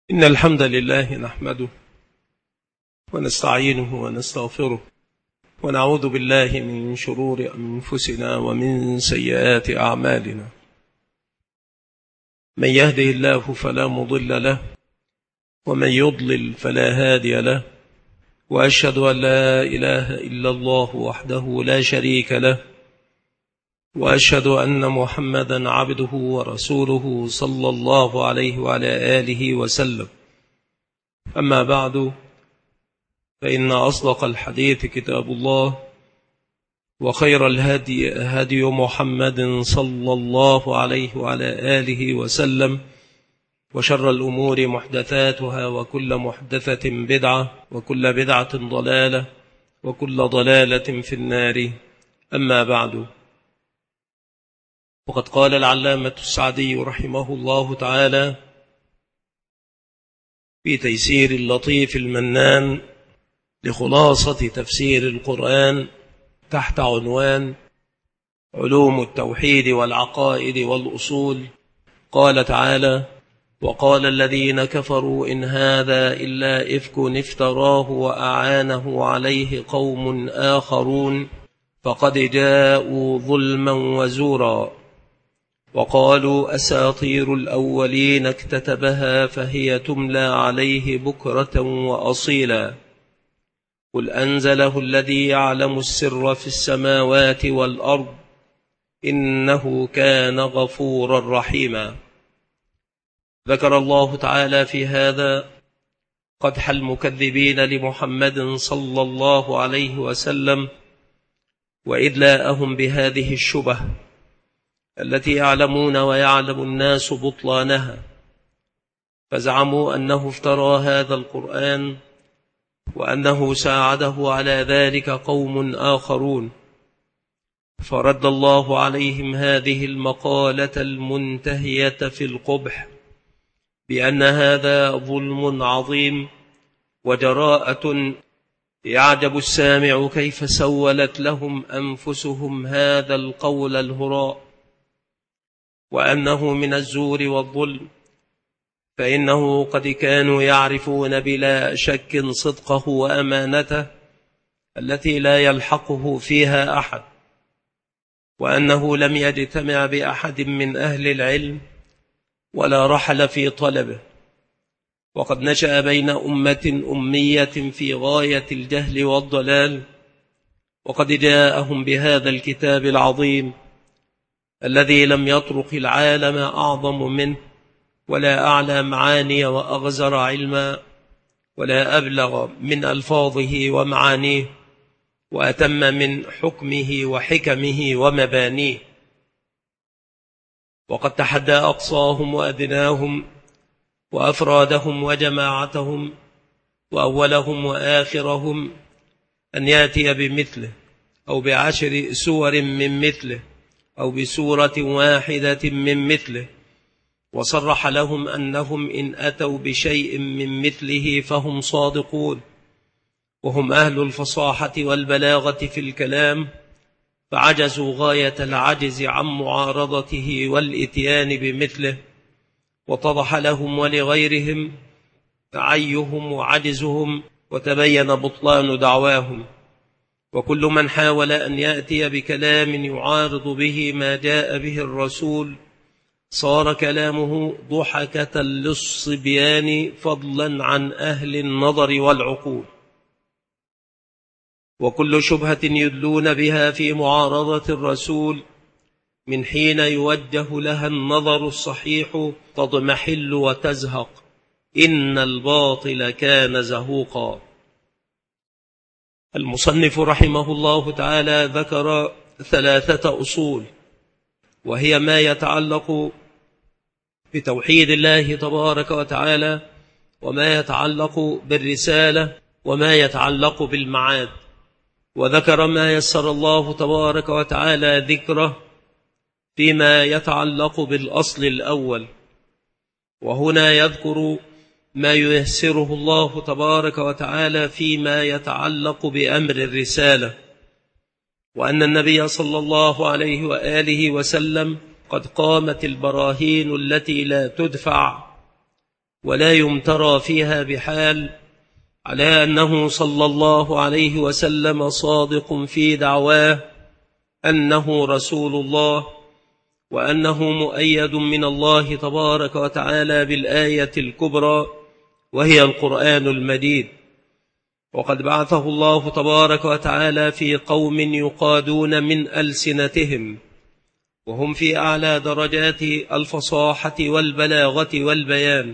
إن الحمد لله نحمده ونستعينه ونستغفره ونعوذ بالله من شرور أنفسنا ومن سيئات أعمالنا. من يهده الله فلا مضل له ومن يضلل فلا هادي له، وأشهد أن لا إله إلا الله وحده لا شريك له، وأشهد أن محمدا عبده ورسوله صلى الله عليه وعلى آله وسلم. أما بعد، فإن أصدق الحديث كتاب الله، وخير الهدي هدي محمد صلى الله عليه وعلى آله وسلم، وشر الأمور محدثاتها، وكل محدثة بدعة، وكل بدعة ضلالة، وكل ضلالة في النار. أما بعد، وقد قال العلامة السعدي رحمه الله تعالى في تيسير اللطيف المنان لخلاصة تفسير القرآن تحت عنوان علوم التوحيد والعقائد والأصول، قال تعالى: وقال الذين كفروا إن هذا إلا إفك افتراه وأعانه عليه قوم آخرون فقد جاءوا ظلما وزورا، وقالوا أساطير الأولين اكتتبها فهي تملى عليه بكرة وأصيلا، قل أنزله الذي يعلم السر في السماوات والأرض إنه كان غفورا رحيما. ذكر الله تعالى في هذا قدح المكذبين لمحمد صلى الله عليه وسلم وإدلاءهم بهذه الشبه التي يعلمون ويعلم الناس بطلانها، فزعموا أنه افترى هذا القرآن وأنه ساعده على ذلك قوم آخرون، فرد الله عليهم هذه المقالة المنتهية في القبح بأن هذا ظلم عظيم وجراءة يعجب السامع كيف سولت لهم أنفسهم هذا القول الهراء، وأنه من الزور والظلم، فإنه قد كانوا يعرفون بلا شك صدقه وأمانته التي لا يلحقه فيها أحد، وأنه لم يجتمع بأحد من أهل العلم ولا رحل في طلبه، وقد نشأ بين أمة أمية في غاية الجهل والضلال، وقد جاءهم بهذا الكتاب العظيم الذي لم يطرق العالم أعظم منه، ولا أعلى معاني وأغزر علما، ولا أبلغ من ألفاظه ومعانيه، وأتم من حكمه وحكمه ومبانيه. وقد تحدى أقصاهم وأدناهم وأفرادهم وجماعتهم وأولهم وآخرهم أن يأتي بمثله أو ب10 سور من مثله أو بسورة واحدة من مثله، وصرح لهم أنهم إن أتوا بشيء من مثله فهم صادقون، وهم أهل الفصاحة والبلاغة في الكلام، فعجزوا غاية العجز عن معارضته والإتيان بمثله، واتضح لهم ولغيرهم تعيهم وعجزهم، وتبين بطلان دعواهم. وكل من حاول أن يأتي بكلام يعارض به ما جاء به الرسول صار كلامه ضحكة للصبيان فضلا عن أهل النظر والعقول. وكل شبهة يدلون بها في معارضة الرسول من حين يوجه لها النظر الصحيح تضمحل وتزهق، إن الباطل كان زهوقا. المصنف رحمه الله تعالى ذكر 3 أصول، وهي ما يتعلق بتوحيد الله تبارك وتعالى، وما يتعلق بالرسالة، وما يتعلق بالمعاد. وذكر ما يسر الله تبارك وتعالى ذكره فيما يتعلق بالأصل الأول، وهنا يذكر ما ييسره الله تبارك وتعالى فيما يتعلق بأمر الرسالة، وأن النبي صلى الله عليه وآله وسلم قد قامت البراهين التي لا تدفع ولا يمترى فيها بحال على أنه صلى الله عليه وسلم صادق في دعواه أنه رسول الله، وأنه مؤيد من الله تبارك وتعالى بالآية الكبرى وهي القرآن المجيد. وقد بعثه الله تبارك وتعالى في قوم يقادون من ألسنتهم، وهم في أعلى درجات الفصاحة والبلاغة والبيان،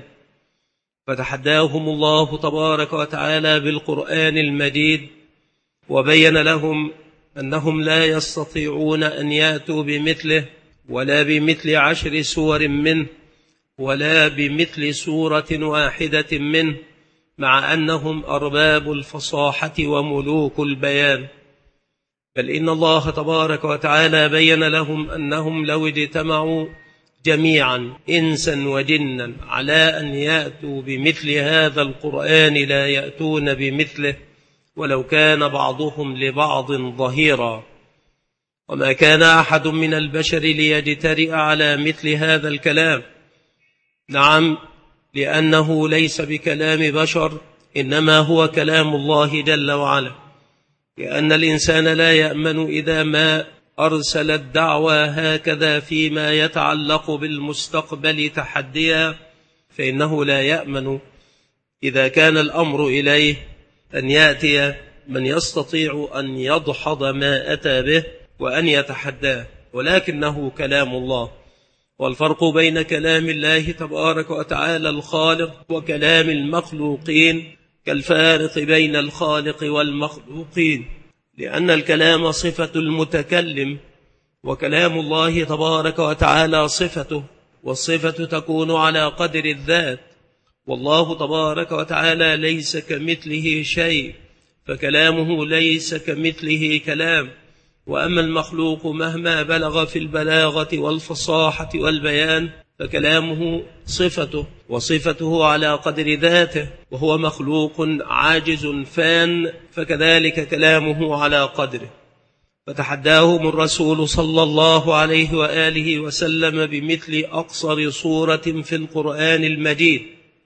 فتحداهم الله تبارك وتعالى بالقرآن المجيد، وبين لهم أنهم لا يستطيعون أن يأتوا بمثله ولا بمثل 10 سور منه ولا بمثل سورة واحدة منه، مع أنهم أرباب الفصاحة وملوك البيان. بل إن الله تبارك وتعالى بين لهم أنهم لو اجتمعوا جميعا إنسا وجنا على أن يأتوا بمثل هذا القرآن لا يأتون بمثله، ولو كان بعضهم لبعض ظهيرا. وما كان أحد من البشر ليجترئ على مثل هذا الكلام، نعم، لأنه ليس بكلام بشر، إنما هو كلام الله جل وعلا، لأن الإنسان لا يأمن إذا ما أرسل الدعوة هكذا فيما يتعلق بالمستقبل تحديا، فإنه لا يأمن إذا كان الأمر إليه أن يأتي من يستطيع أن يدحض ما أتى به وأن يتحداه، ولكنه كلام الله. والفرق بين كلام الله تبارك وتعالى الخالق وكلام المخلوقين كالفارق بين الخالق والمخلوقين، لأن الكلام صفة المتكلم، وكلام الله تبارك وتعالى صفته، والصفة تكون على قدر الذات، والله تبارك وتعالى ليس كمثله شيء، فكلامه ليس كمثله كلام. وأما المخلوق مهما بلغ في البلاغة والفصاحة والبيان فكلامه صفته، وصفته على قدر ذاته، وهو مخلوق عاجز فان، فكذلك كلامه على قدره. فتحداهم الرسول صلى الله عليه وآله وسلم بمثل أقصر سورة في القرآن المجيد،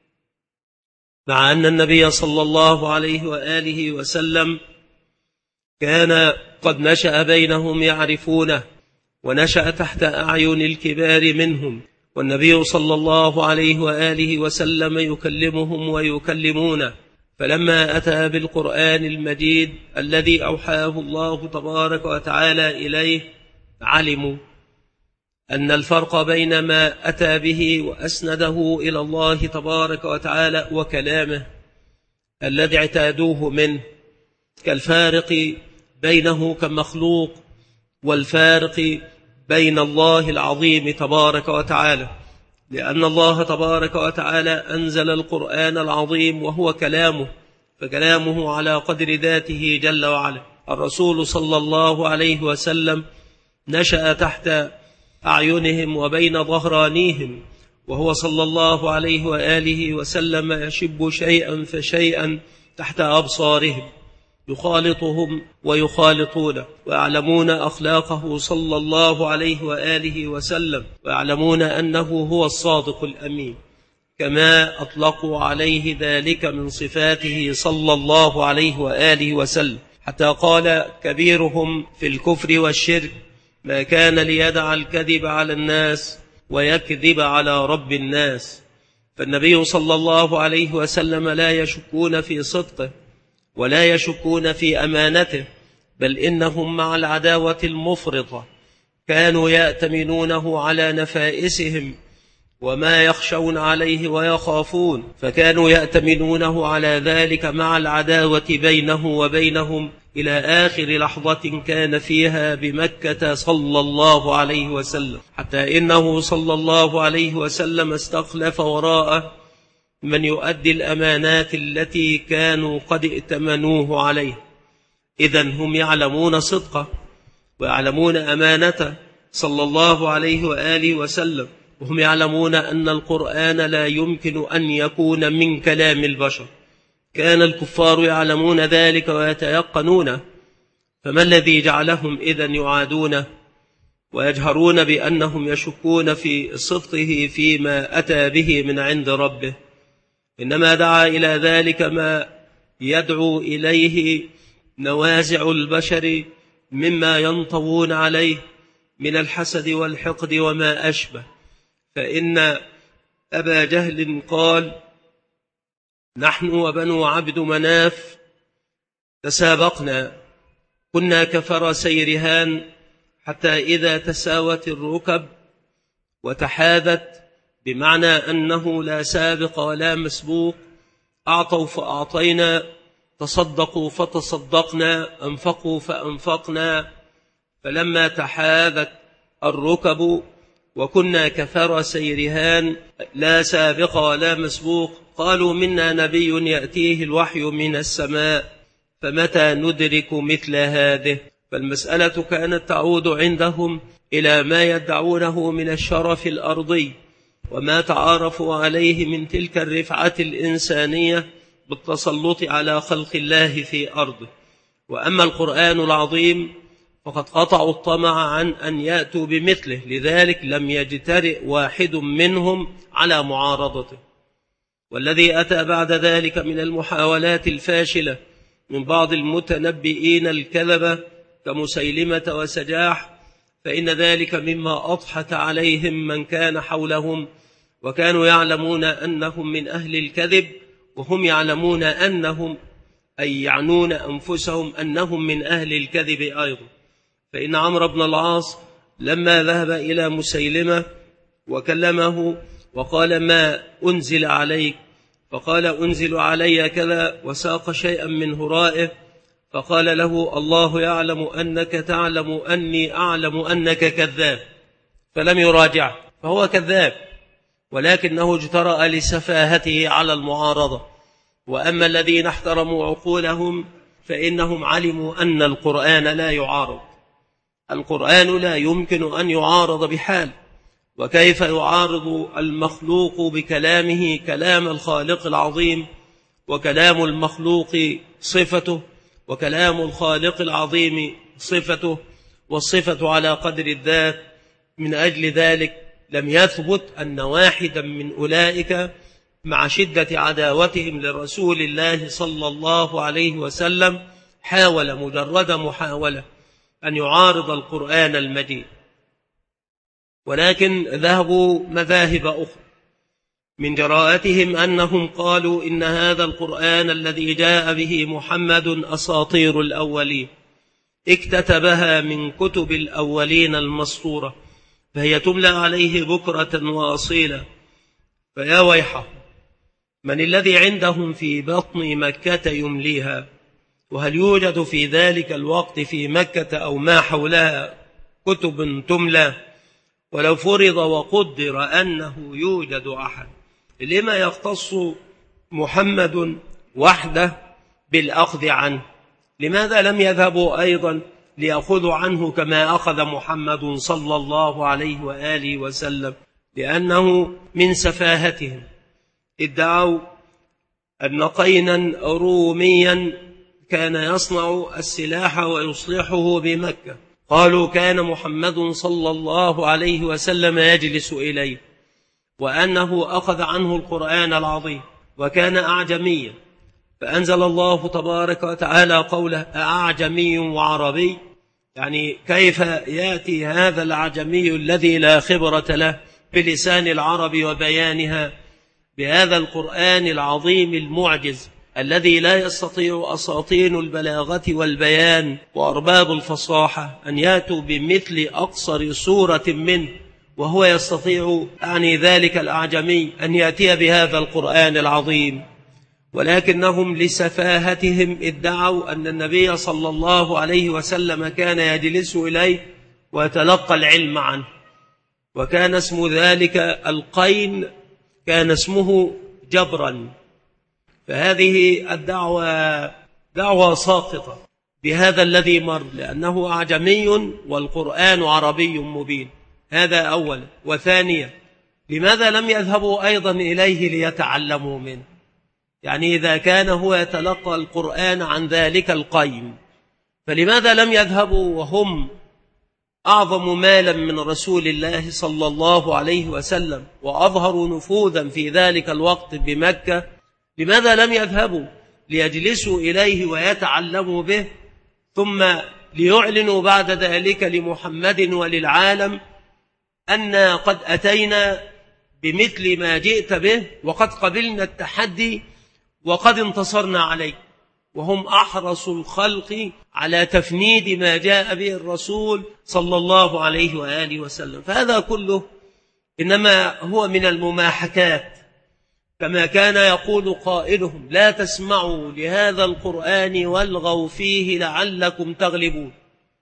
مع أن النبي صلى الله عليه وآله وسلم كان قد نشأ بينهم يعرفونه، ونشأ تحت أعين الكبار منهم، والنبي صلى الله عليه وآله وسلم يكلمهم ويكلمونه. فلما أتى بالقرآن المجيد الذي أوحاه الله تبارك وتعالى إليه، علموا أن الفرق بين ما أتى به وأسنده إلى الله تبارك وتعالى وكلامه الذي اعتادوه منه كالفارق بينه كمخلوق والفارق بين الله العظيم تبارك وتعالى، لأن الله تبارك وتعالى أنزل القرآن العظيم وهو كلامه، فكلامه على قدر ذاته جل وعلا. الرسول صلى الله عليه وسلم نشأ تحت أعينهم وبين ظهرانيهم، وهو صلى الله عليه وآله وسلم يشب شيئا فشيئا تحت أبصارهم، يخالطهم ويخالطونه، ويعلمون أخلاقه صلى الله عليه وآله وسلم، ويعلمون أنه هو الصادق الأمين، كما أطلقوا عليه ذلك من صفاته صلى الله عليه وآله وسلم، حتى قال كبيرهم في الكفر والشرك: ما كان ليدع الكذب على الناس ويكذب على رب الناس. فالنبي صلى الله عليه وسلم لا يشكون في صدقه ولا يشكون في أمانته، بل إنهم مع العداوة المفرطة كانوا يأتمنونه على نفائسهم وما يخشون عليه ويخافون، فكانوا يأتمنونه على ذلك مع العداوة بينه وبينهم إلى آخر لحظة كان فيها بمكة صلى الله عليه وسلم، حتى إنه صلى الله عليه وسلم استخلف وراءه من يؤدي الأمانات التي كانوا قد ائتمنوه عليه. إذن هم يعلمون صدقه ويعلمون أمانته صلى الله عليه وآله وسلم، وهم يعلمون أن القرآن لا يمكن أن يكون من كلام البشر. كان الكفار يعلمون ذلك ويتيقنونه، فما الذي جعلهم إذن يعادونه ويجهرون بأنهم يشكون في صدقه فيما أتى به من عند ربه؟ إنما دعا إلى ذلك ما يدعو إليه نوازع البشر مما ينطوون عليه من الحسد والحقد وما أشبه. فإن أبا جهل قال: نحن وبنو عبد مناف تسابقنا، كنا كفرسي رهان، حتى إذا تساوت الركب وتحاذت، بمعنى أنه لا سابق ولا مسبوق، أعطوا فأعطينا، تصدقوا فتصدقنا، أنفقوا فأنفقنا. فلما تحاذت الركب وكنا كفرسي رهان لا سابق ولا مسبوق، قالوا: منا نبي يأتيه الوحي من السماء، فمتى ندرك مثل هذه؟ فالمسألة كانت تعود عندهم إلى ما يدعونه من الشرف الأرضي وما تعارفوا عليه من تلك الرفعة الإنسانية بالتسلط على خلق الله في أرضه. وأما القرآن العظيم فقد قطعوا الطمع عن أن يأتوا بمثله، لذلك لم يجترئ واحد منهم على معارضته. والذي أتى بعد ذلك من المحاولات الفاشلة من بعض المتنبئين الكذبة كمسيلمة وسجاح، فإن ذلك مما أضحك عليهم من كان حولهم، وكانوا يعلمون أنهم من أهل الكذب، وهم يعلمون أنهم أي يعنون أنفسهم أنهم من أهل الكذب أيضا. فإن عمرو بن العاص لما ذهب إلى مسيلمة وكلمه وقال: ما أنزل عليك؟ فقال: أنزل علي كذا، وساق شيئا من هرائه، فقال له: الله يعلم أنك تعلم أني أعلم أنك كذاب، فلم يراجعه، فهو كذاب، ولكنه اجترأ لسفاهته على المعارضة. وأما الذين احترموا عقولهم فإنهم علموا أن القرآن لا يعارض، القرآن لا يمكن أن يعارض بحال، وكيف يعارض المخلوق بكلامه كلام الخالق العظيم؟ وكلام المخلوق صفته، وكلام الخالق العظيم صفته، والصفة على قدر الذات. من أجل ذلك لم يثبت أن واحدا من أولئك مع شدة عداوتهم لرسول الله صلى الله عليه وسلم حاول مجرد محاولة أن يعارض القرآن المجيد، ولكن ذهبوا مذاهب أخرى من جراءتهم أنهم قالوا: إن هذا القرآن الذي جاء به محمد أساطير الأولين، اكتتبها من كتب الأولين المسطورة، فهي تملى عليه بكرة وأصيلا. فيا ويحه، من الذي عندهم في بطن مكة يمليها؟ وهل يوجد في ذلك الوقت في مكة أو ما حولها كتب تملى؟ ولو فرض وقدر أنه يوجد أحد، لما يختص محمد وحده بالأخذ عنه؟ لماذا لم يذهبوا أيضا ليأخذوا عنه كما أخذ محمد صلى الله عليه وآله وسلم؟ لأنه من سفاهتهم ادعوا أن قينا روميا كان يصنع السلاح ويصلحه بمكة، قالوا: كان محمد صلى الله عليه وسلم يجلس إليه، وأنه أخذ عنه القرآن العظيم، وكان أعجميا، فأنزل الله تبارك وتعالى قوله: أعجمي وعربي، يعني كيف يأتي هذا الأعجمي الذي لا خبرة له بلسان العرب وبيانها بهذا القرآن العظيم المعجز الذي لا يستطيع أساطين البلاغة والبيان وأرباب الفصاحة أن يأتوا بمثل أقصر سورة منه، وهو يستطيع يعني ذلك الأعجمي أن يأتي بهذا القرآن العظيم؟ ولكنهم لسفاهتهم ادعوا أن النبي صلى الله عليه وسلم كان يجلس إليه ويتلقى العلم عنه، وكان اسم ذلك القين، كان اسمه جبرا. فهذه الدعوة دعوة ساقطة بهذا الذي مر، لأنه أعجمي والقرآن عربي مبين، هذا أولا. وثانيا، لماذا لم يذهبوا أيضا إليه ليتعلموا منه؟ يعني إذا كان هو يتلقى القرآن عن ذلك القيم، فلماذا لم يذهبوا وهم أعظم مالا من رسول الله صلى الله عليه وسلم وأظهروا نفوذا في ذلك الوقت بمكة، لماذا لم يذهبوا ليجلسوا إليه ويتعلموا به ثم ليعلنوا بعد ذلك لمحمد وللعالم أن قد أتينا بمثل ما جئت به وقد قبلنا التحدي وقد انتصرنا عليه، وهم أحرص الخلق على تفنيد ما جاء به الرسول صلى الله عليه وآله وسلم. فهذا كله إنما هو من المماحكات، كما كان يقول قائلهم: لا تسمعوا لهذا القرآن والغوا فيه لعلكم تغلبون.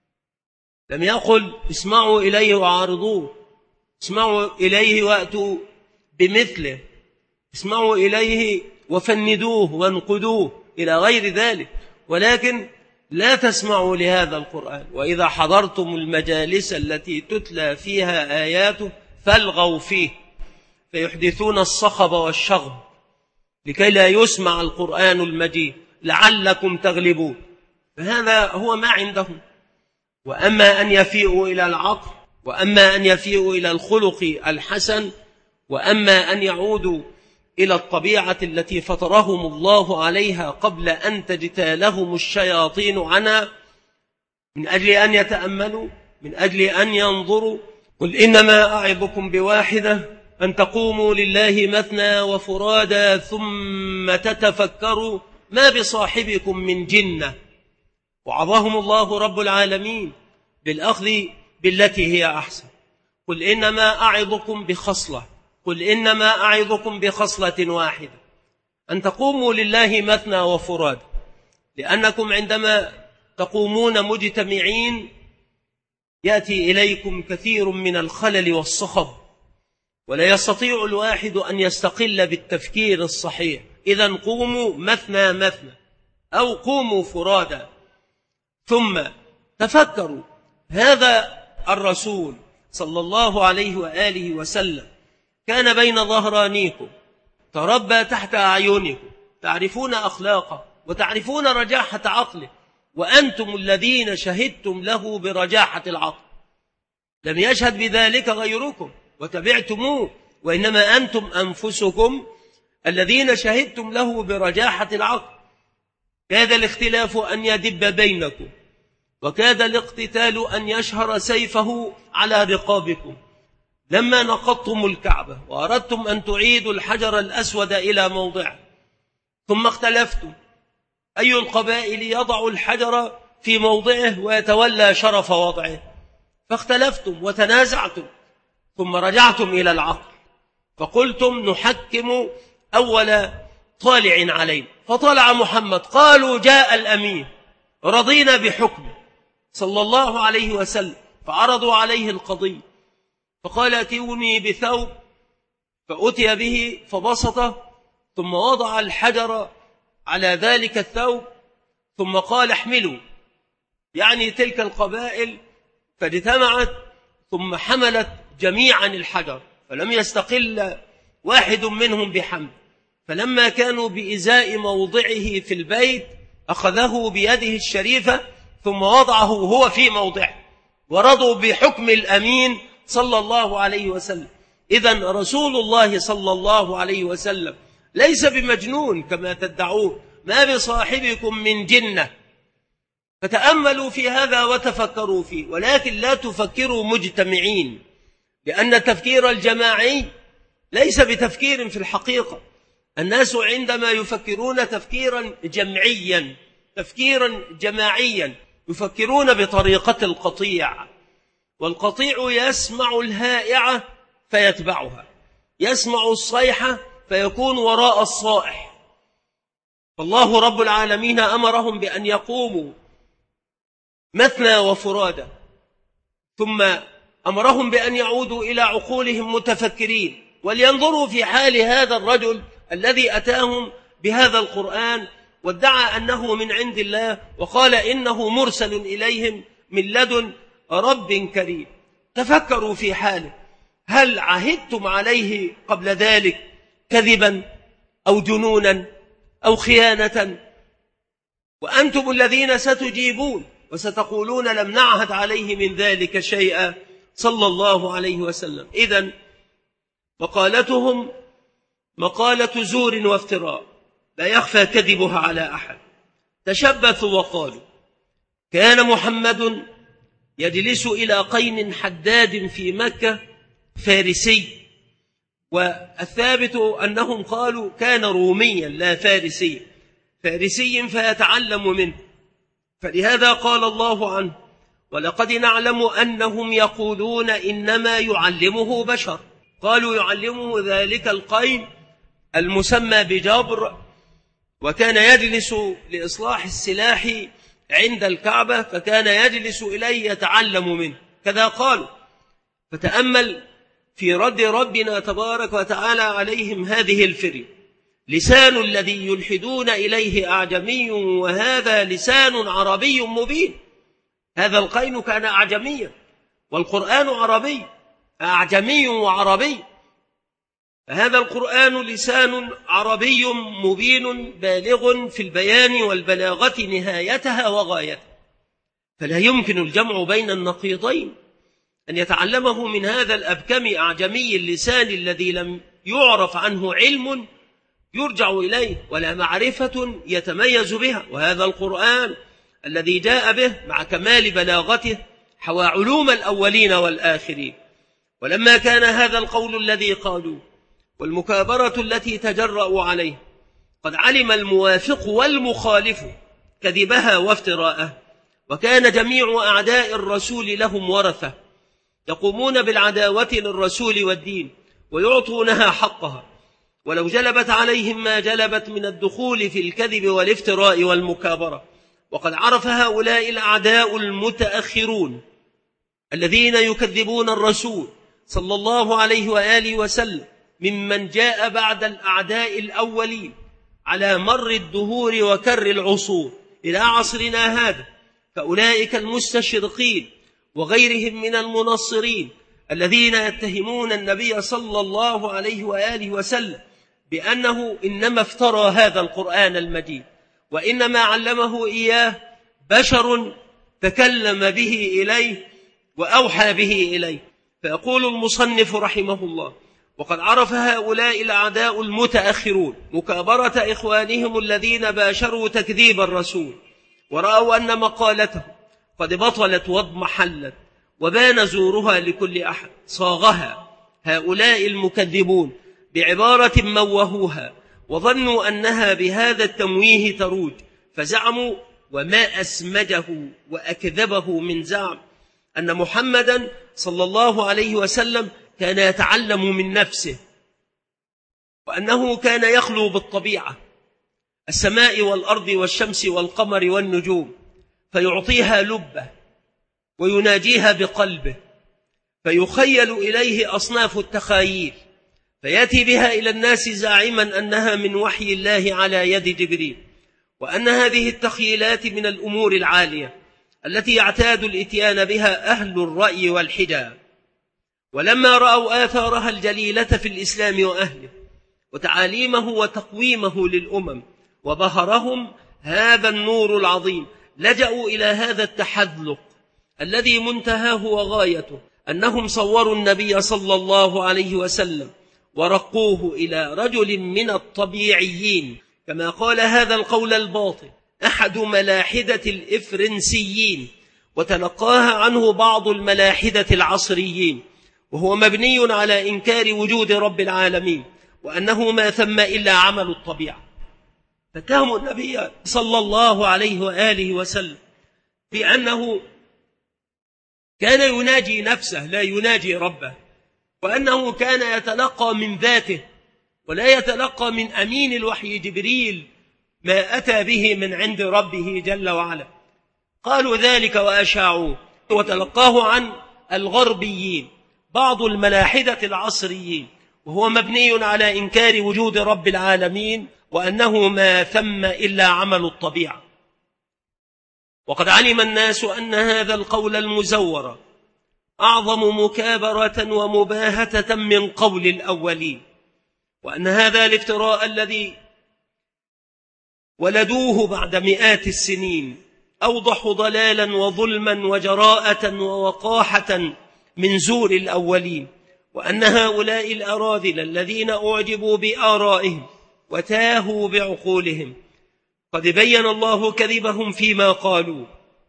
لم يقل اسمعوا إليه وعارضوه، اسمعوا إليه وأتوا بمثله، اسمعوا إليه وفندوه وانقدوه إلى غير ذلك، ولكن لا تسمعوا لهذا القرآن، وإذا حضرتم المجالس التي تتلى فيها آياته فالغوا فيه، فيحدثون الصخب والشغب لكي لا يسمع القرآن المجيد لعلكم تغلبون. فهذا هو ما عندهم. وأما أن يفيئوا إلى العقل، وأما أن يفيئوا إلى الخلق الحسن، وأما أن يعودوا إلى الطبيعة التي فطرهم الله عليها قبل أن تجتالهم الشياطين عنها، من أجل أن يتأملوا، من أجل أن ينظروا. قل إنما أعظكم بواحدة أن تقوموا لله مثنى وفرادا ثم تتفكروا ما بصاحبكم من جنة. وعظهم الله رب العالمين بالأخذ بالتي هي أحسن. قل إنما أعظكم بخصلة، قل إنما أعظكم بخصلة واحدة أن تقوموا لله مثنى وفرادا، لأنكم عندما تقومون مجتمعين يأتي إليكم كثير من الخلل والصخب، ولا يستطيع الواحد أن يستقل بالتفكير الصحيح. إذن قوموا مثنى مثنى أو قوموا فرادا ثم تفكروا. هذا الرسول صلى الله عليه وآله وسلم كان بين ظهرانيكم، تربى تحت أعينكم، تعرفون أخلاقه وتعرفون رجاحة عقله، وأنتم الذين شهدتم له برجاحة العقل. لم يشهد بذلك غيركم وتبعتموه، وإنما أنتم أنفسكم الذين شهدتم له برجاحة العقل. كاد الاختلاف أن يدب بينكم، وكاد الاقتتال أن يشهر سيفه على رقابكم، لما نقضتم الكعبة وأردتم أن تعيدوا الحجر الأسود إلى موضعه، ثم اختلفتم أي القبائل يضع الحجر في موضعه ويتولى شرف وضعه، فاختلفتم وتنازعتم، ثم رجعتم إلى العقل فقلتم نحكم أول طالع علينا، فطلع محمد، قالوا جاء الأمين، رضينا بحكمه صلى الله عليه وسلم، فعرضوا عليه القضية، فقال اتوني بثوب، فأتي به فبسطه، ثم وضع الحجر على ذلك الثوب، ثم قال احملوا، يعني تلك القبائل فاجتمعت ثم حملت جميعا الحجر، فلم يستقل واحد منهم بحمل. فلما كانوا بإزاء موضعه في البيت أخذه بيده الشريفة ثم وضعه هو في موضعه، ورضوا بحكم الأمين صلى الله عليه وسلم. إذن رسول الله صلى الله عليه وسلم ليس بمجنون كما تدعون، ما بصاحبكم من جنة. فتأملوا في هذا وتفكروا فيه، ولكن لا تفكروا مجتمعين، لأن التفكير الجماعي ليس بتفكير في الحقيقة. الناس عندما يفكرون تفكيرا جمعيا، تفكيرا جماعيا، يفكرون بطريقة القطيع، والقطيع يسمع الهائعة فيتبعها، يسمع الصيحة فيكون وراء الصائح. فالله رب العالمين أمرهم بأن يقوموا مثنى وفرادا، ثم أمرهم بأن يعودوا إلى عقولهم متفكرين، ولينظروا في حال هذا الرجل الذي أتاهم بهذا القرآن وادعى أنه من عند الله، وقال إنه مرسل إليهم من لدن رب كريم. تفكروا في حاله، هل عهدتم عليه قبل ذلك كذبا أو جنونا أو خيانة؟ وأنتم الذين ستجيبون وستقولون لم نعهد عليه من ذلك شيئا صلى الله عليه وسلم. إذن مقالتهم مقالة زور وافتراء، لا يخفى كذبها على أحد. تشبثوا وقالوا كان محمد يجلس إلى قين حداد في مكة فارسي، والثابت أنهم قالوا كان روميا لا فارسي فيتعلم منه. فلهذا قال الله عنه ولقد نعلم أنهم يقولون إنما يعلمه بشر. قالوا يعلمه ذلك القين المسمى بجبر، وكان يجلس لإصلاح السلاح عند الكعبة، فكان يجلس إليه يتعلم منه، كذا قالوا. فتأمل في رد ربنا تبارك وتعالى عليهم هذه الفرية: لسان الذي يلحدون إليه أعجمي وهذا لسان عربي مبين. هذا القين كان أعجميا والقرآن عربي، أعجمي وعربي، فهذا القرآن لسان عربي مبين بالغ في البيان والبلاغة نهايتها وغايتها، فلا يمكن الجمع بين النقيضين، أن يتعلمه من هذا الأبكم أعجمي اللسان الذي لم يعرف عنه علم يرجع إليه ولا معرفة يتميز بها. وهذا القرآن الذي جاء به مع كمال بلاغته حوى علوم الأولين والآخرين. ولما كان هذا القول الذي قالوا والمكابرة التي تجرأوا عليه قد علم الموافق والمخالف كذبها وافتراءه، وكان جميع أعداء الرسول لهم ورثة يقومون بالعداوة للرسول والدين ويعطونها حقها، ولو جلبت عليهم ما جلبت من الدخول في الكذب والافتراء والمكابرة. وقد عرف هؤلاء الأعداء المتأخرون الذين يكذبون الرسول صلى الله عليه وآله وسلم ممن جاء بعد الأعداء الأولين على مر الدهور وكر العصور إلى عصرنا هذا، فأولئك المستشرقين وغيرهم من المنصرين الذين يتهمون النبي صلى الله عليه وآله وسلم بأنه إنما افترى هذا القرآن المجيد وإنما علمه إياه بشر تكلم به إليه وأوحى به إليه. فيقول المصنف رحمه الله: وقد عرف هؤلاء الأعداء المتأخرون مكابرة إخوانهم الذين باشروا تكذيب الرسول، ورأوا أن مقالته قد بطلت واضمحلت وبان زورها لكل أحد، صاغها هؤلاء المكذبون بعبارة موهوها وظنوا أنها بهذا التمويه تروج، فزعموا وما أسمجه وأكذبه من زعم أن محمدا صلى الله عليه وسلم كان يتعلم من نفسه، وأنه كان يخلو بالطبيعة السماء والأرض والشمس والقمر والنجوم فيعطيها لبه ويناجيها بقلبه، فيخيل إليه أصناف التخايل فيأتي بها إلى الناس زاعما أنها من وحي الله على يد جبريل، وأن هذه التخيلات من الأمور العالية التي يعتاد الإتيان بها أهل الرأي والحجة. ولما رأوا آثارها الجليلة في الإسلام وأهله وتعاليمه وتقويمه للأمم وظهرهم هذا النور العظيم، لجأوا إلى هذا التحذلق الذي منتهاه وغايته أنهم صوروا النبي صلى الله عليه وسلم ورقوه إلى رجل من الطبيعيين، كما قال هذا القول الباطل أحد ملاحدة الإفرنسيين، وتلقاها عنه بعض الملاحدة العصريين، وهو مبني على إنكار وجود رب العالمين وأنه ما ثم إلا عمل الطبيعة. فتهموا النبي صلى الله عليه وآله وسلم بأنه كان يناجي نفسه لا يناجي ربه، وأنه كان يتلقى من ذاته ولا يتلقى من أمين الوحي جبريل ما أتى به من عند ربه جل وعلا. قالوا ذلك وأشاعوه وتلقاه عن الغربيين بعض الملاحدة العصريين، وهو مبني على إنكار وجود رب العالمين وأنه ما ثم إلا عمل الطبيعة. وقد علم الناس أن هذا القول المزور أعظم مكابرة ومباهة من قول الأولين، وأن هذا الافتراء الذي ولدوه بعد مئات السنين أوضح ضلالا وظلما وجراءة ووقاحة من زور الأولين، وأن هؤلاء الأراذل الذين أعجبوا بآرائهم وتاهوا بعقولهم. قد بين الله كذبهم فيما قالوا.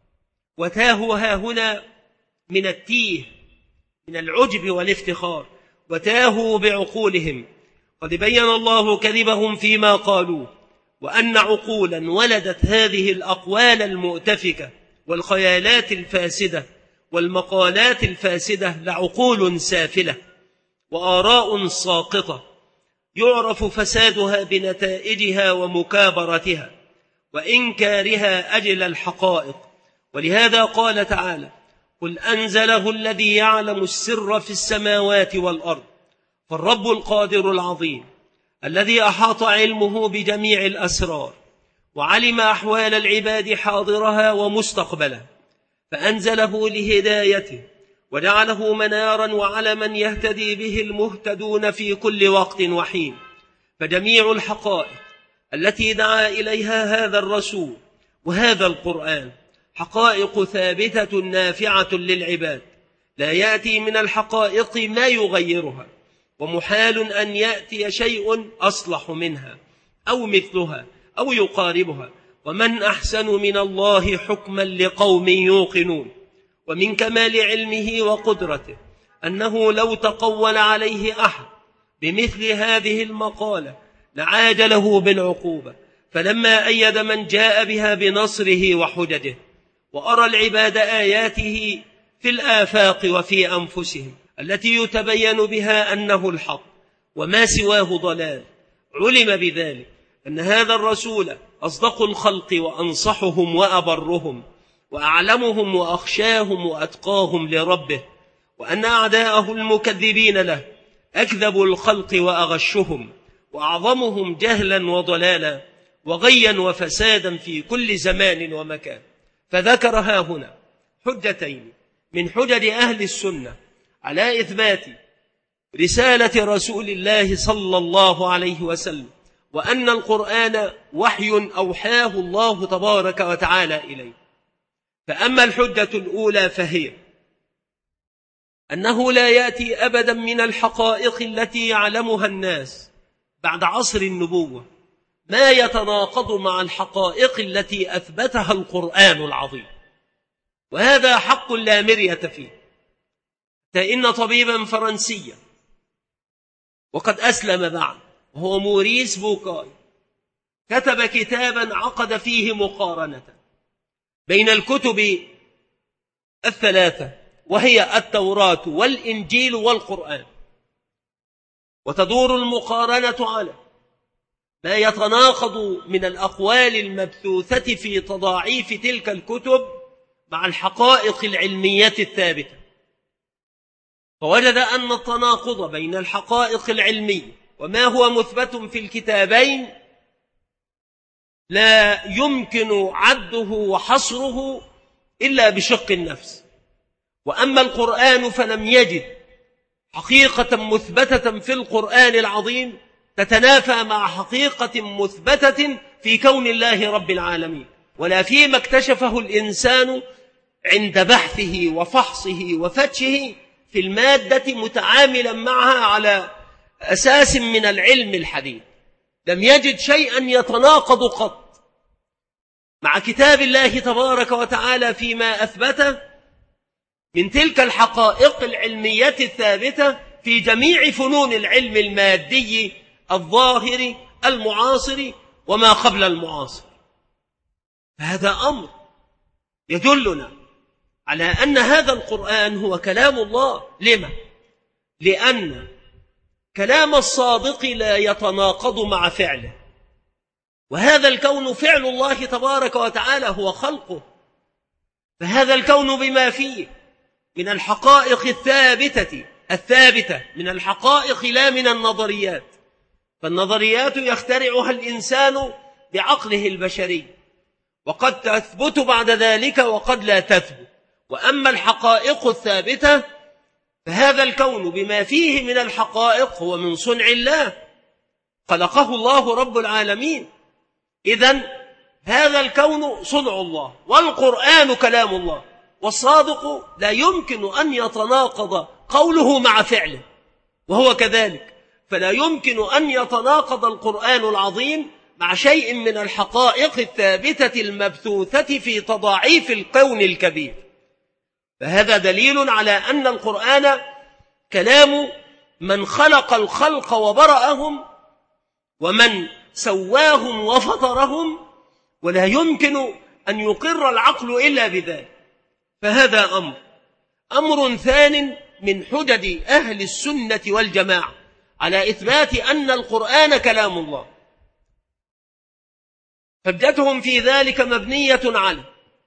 وتاهوا هاهنا من التيه، من العجب والافتخار. وتاهوا بعقولهم. قد بين الله كذبهم فيما قالوا، وأن عقولا ولدت هذه الأقوال المؤتفكة والخيالات الفاسدة والمقالات الفاسدة لعقول سافلة وآراء ساقطة يعرف فسادها بنتائجها ومكابرتها وإنكارها أجل الحقائق. ولهذا قال تعالى: قل أنزله الذي يعلم السر في السماوات والأرض. فالرب القادر العظيم الذي أحاط علمه بجميع الأسرار وعلم أحوال العباد حاضرها ومستقبلها، فأنزله لهدايته وجعله منارا وعلما يهتدي به المهتدون في كل وقت وحين. فجميع الحقائق التي دعا إليها هذا الرسول وهذا القرآن حقائق ثابتة نافعة للعباد، لا يأتي من الحقائق ما يغيرها، ومحال أن يأتي شيء أصلح منها أو مثلها أو يقاربها. ومن أحسن من الله حكما لقوم يوقنون. ومن كمال علمه وقدرته أنه لو تقول عليه أحد بمثل هذه المقالة لعاجله بالعقوبة، فلما أيد من جاء بها بنصره وحججه، وأرى العباد آياته في الآفاق وفي أنفسهم التي يتبين بها أنه الحق وما سواه ضلال، علم بذلك أن هذا الرسول أصدق الخلق وأنصحهم وأبرهم وأعلمهم وأخشاهم وأتقاهم لربه، وأن أعداءه المكذبين له أكذب الخلق وأغشهم وأعظمهم جهلا وضلالا وغيا وفسادا في كل زمان ومكان. فذكر هنا حجتين من حجج أهل السنة على إثبات رسالة رسول الله صلى الله عليه وسلم، وأن القرآن وحي أوحاه الله تبارك وتعالى إليه. فأما الحجة الأولى فهي أنه لا يأتي أبدا من الحقائق التي يعلمها الناس بعد عصر النبوة ما يتناقض مع الحقائق التي أثبتها القرآن العظيم، وهذا حق لا مرية فيه. فإن طبيبا فرنسيا وقد أسلم بعد، وهو موريس بوكاي، كتب كتابا عقد فيه مقارنة بين الكتب الثلاثة، وهي التوراة والإنجيل والقرآن، وتدور المقارنة على ما يتناقض من الأقوال المبثوثة في تضاعيف تلك الكتب مع الحقائق العلمية الثابتة. فوجد أن التناقض بين الحقائق العلمية وما هو مثبت في الكتابين لا يمكن عده وحصره إلا بشق النفس. وأما القرآن فلم يجد حقيقة مثبتة في القرآن العظيم تتنافى مع حقيقة مثبتة في كون الله رب العالمين، ولا فيما اكتشفه الإنسان عند بحثه وفحصه وفتشه في المادة متعاملا معها على أساس من العلم الحديث. لم يجد شيئا يتناقض قط مع كتاب الله تبارك وتعالى فيما أثبته من تلك الحقائق العلمية الثابتة في جميع فنون العلم المادي الظاهر المعاصر وما قبل المعاصر. هذا أمر يدلنا على أن هذا القرآن هو كلام الله. لما؟ لأن كلام الصادق لا يتناقض مع فعله، وهذا الكون فعل الله تبارك وتعالى هو خلقه. فهذا الكون بما فيه من الحقائق الثابتة من الحقائق لا من النظريات، فالنظريات يخترعها الإنسان بعقله البشري، وقد تثبت بعد ذلك وقد لا تثبت. وأما الحقائق الثابتة فهذا الكون بما فيه من الحقائق هو من صنع الله، خلقه الله رب العالمين. إذن هذا الكون صنع الله، والقرآن كلام الله، والصادق لا يمكن أن يتناقض قوله مع فعله، وهو كذلك. فلا يمكن أن يتناقض القرآن العظيم مع شيء من الحقائق الثابتة المبثوثة في تضاعيف الكون الكبير. فهذا دليل على أن القرآن كلام من خلق الخلق وبرأهم ومن سواهم وفطرهم، ولا يمكن أن يقر العقل إلا بذلك. فهذا أمر ثان من حجج أهل السنة والجماعة على إثبات أن القرآن كلام الله. حجتهم في ذلك مبنية على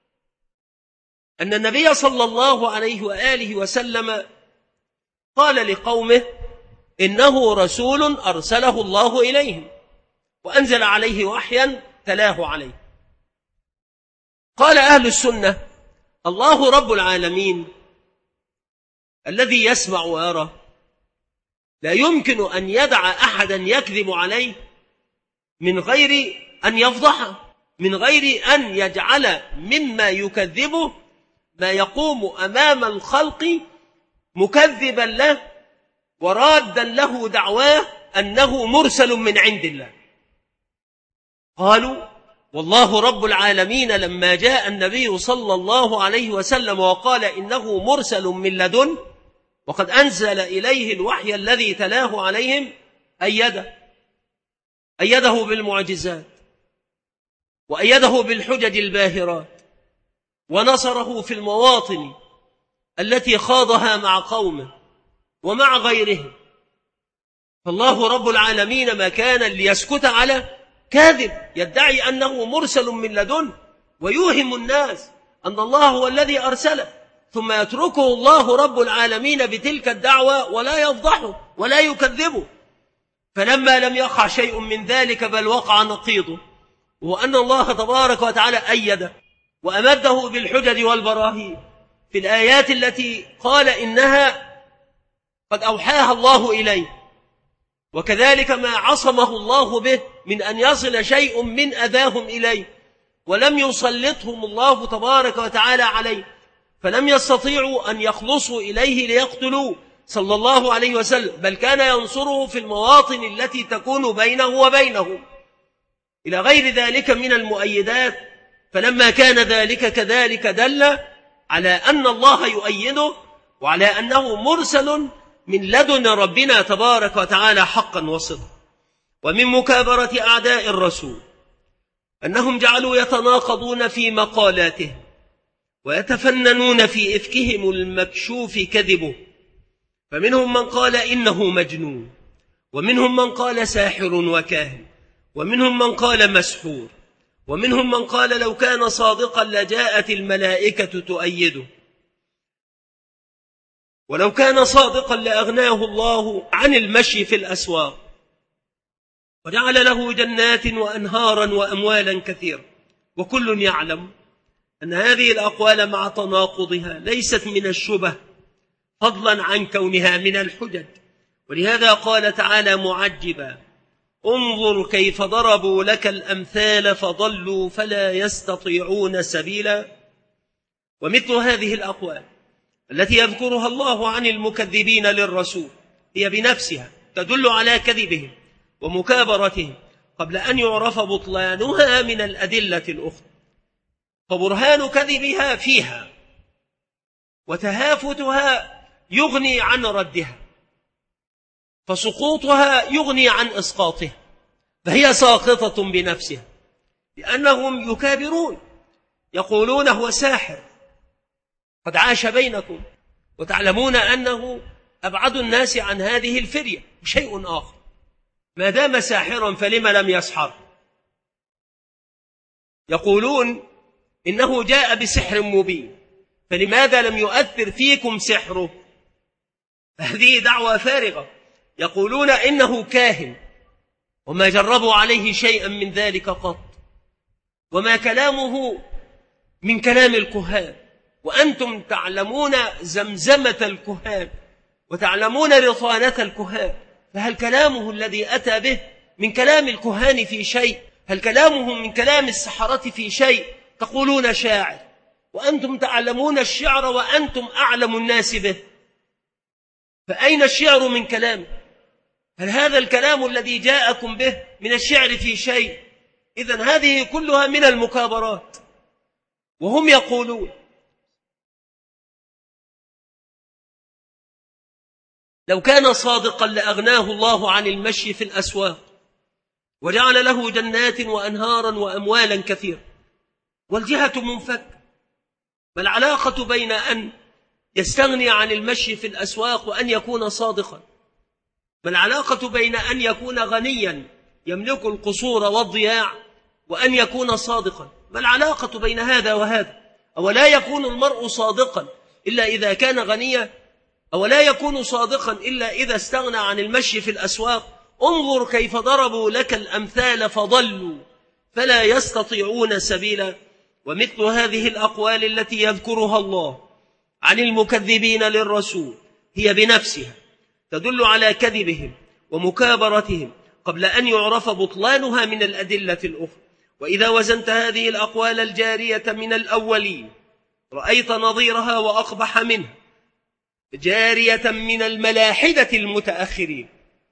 أن النبي صلى الله عليه وآله وسلم قال لقومه إنه رسول أرسله الله إليهم وأنزل عليه وحيا تلاه عليه. قال أهل السنة الله رب العالمين الذي يسمع ويرى لا يمكن أن يدع أحدا يكذب عليه من غير أن يفضحه، من غير أن يجعل مما يكذبه ما يقوم أمام الخلق مكذبا له ورادا له دعواه أنه مرسل من عند الله. قالوا والله رب العالمين لما جاء النبي صلى الله عليه وسلم وقال إنه مرسل من لدن وقد أنزل إليه الوحي الذي تلاه عليهم أيده بالمعجزات وأيده بالحجج الباهرات ونصره في المواطن التي خاضها مع قومه ومع غيرهم. فالله رب العالمين ما كان ليسكت على كاذب يدعي أنه مرسل من لدن ويوهم الناس أن الله هو الذي أرسله، ثم يتركه الله رب العالمين بتلك الدعوة ولا يفضحه ولا يكذبه. فلما لم يقع شيء من ذلك بل وقع نقيضه، وأن الله تبارك وتعالى أيده وأمده بالحجج والبراهين في الآيات التي قال إنها قد أوحاها الله إليه، وكذلك ما عصمه الله به من أن يصل شيء من أذاهم إليه ولم يسلطهم الله تبارك وتعالى عليه، فلم يستطيعوا أن يخلصوا إليه ليقتلوه صلى الله عليه وسلم، بل كان ينصره في المواطن التي تكون بينه وبينهم إلى غير ذلك من المؤيدات. فلما كان ذلك كذلك دل على أن الله يؤيده وعلى أنه مرسل من لدن ربنا تبارك وتعالى حقا وصدقا. ومن مكابرة أعداء الرسول أنهم جعلوا يتناقضون في مقالاتهم ويتفننون في إفكهم المكشوف كذبه، فمنهم من قال إنه مجنون، ومنهم من قال ساحر وكاهن، ومنهم من قال مسحور، ومنهم من قال لو كان صادقا لجاءت الملائكة تؤيده، ولو كان صادقا لأغناه الله عن المشي في الأسواق وجعل له جنات وأنهارا وأموالا كثيرة. وكل يعلم أن هذه الأقوال مع تناقضها ليست من الشبه فضلا عن كونها من الحجج. ولهذا قال تعالى معجبا انظر كيف ضربوا لك الأمثال فضلوا فلا يستطيعون سبيلا. ومثل هذه الأقوال التي يذكرها الله عن المكذبين للرسول هي بنفسها تدل على كذبهم ومكابرتهم قبل أن يعرف بطلانها من الأدلة الأخرى. فبرهان كذبها فيها وتهافتها يغني عن ردها، فسقوطها يغني عن إسقاطها، فهي ساقطة بنفسها، لأنهم يكابرون يقولون هو ساحر قد عاش بينكم وتعلمون أنه أبعد الناس عن هذه الفرية. شيء آخر، ما دام ساحرا فلما لم يسحر؟ يقولون إنه جاء بسحر مبين فلماذا لم يؤثر فيكم سحره؟ هذه دعوة فارغة. يقولون إنه كاهن وما جربوا عليه شيئا من ذلك قط، وما كلامه من كلام الكهان، وأنتم تعلمون زمزمة الكهان وتعلمون رطانة الكهان، فهل كلامه الذي أتى به من كلام الكهان في شيء؟ هل كلامه من كلام السحرة في شيء؟ تقولون شاعر وأنتم تعلمون الشعر وأنتم أعلم الناس به، فأين الشعر من كلامه؟ هل هذا الكلام الذي جاءكم به من الشعر في شيء؟ إذن هذه كلها من المكابرات. وهم يقولون لو كان صادقا لأغناه الله عن المشي في الأسواق وجعل له جنات وأنهارا وأموالا كثيرة، والجهة منفك. ما العلاقة بين أن يستغني عن المشي في الأسواق وأن يكون صادقا؟ ما العلاقة بين أن يكون غنيا يملك القصور والضياع وأن يكون صادقا؟ ما العلاقة بين هذا وهذا؟ أو لا يكون المرء صادقا إلا إذا كان غنيا؟ أو لا يكون صادقا إلا إذا استغنى عن المشي في الأسواق؟ انظر كيف ضربوا لك الأمثال فضلوا فلا يستطيعون سبيلا. ومثل هذه الأقوال التي يذكرها الله عن المكذبين للرسول هي بنفسها تدل على كذبهم ومكابرتهم قبل أن يعرف بطلانها من الأدلة الأخرى. وإذا وزنت هذه الأقوال الجارية من الأولين رأيت نظيرها وأقبح منها جارية من الملاحدة المتأخرين.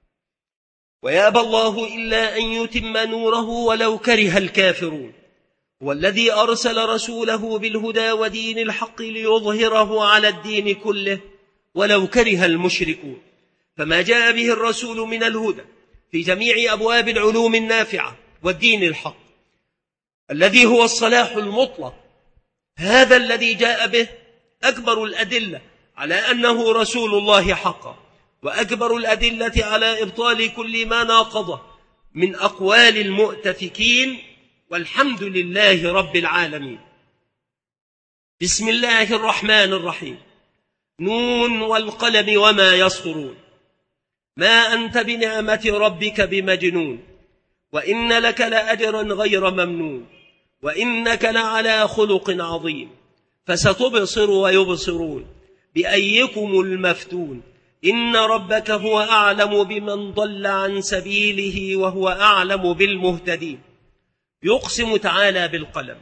ويأبى الله إلا أن يتم نوره ولو كره الكافرون. هو الذي أرسل رسوله بالهدى ودين الحق ليظهره على الدين كله ولو كره المشركون. فما جاء به الرسول من الهدى في جميع أبواب العلوم النافعة والدين الحق الذي هو الصلاح المطلق، هذا الذي جاء به أكبر الأدلة على أنه رسول الله حقا، وأكبر الأدلة على إبطال كل ما ناقضه من أقوال المؤتفكين. والحمد لله رب العالمين. بسم الله الرحمن الرحيم. نون والقلم وما يسطرون. ما أنت بنعمة ربك بمجنون، وإن لك لأجرا غير ممنون، وإنك لعلى خلق عظيم. فستبصر ويبصرون بأيكم المفتون. إن ربك هو أعلم بمن ضل عن سبيله وهو أعلم بالمهتدين. يقسم تعالى بالقلم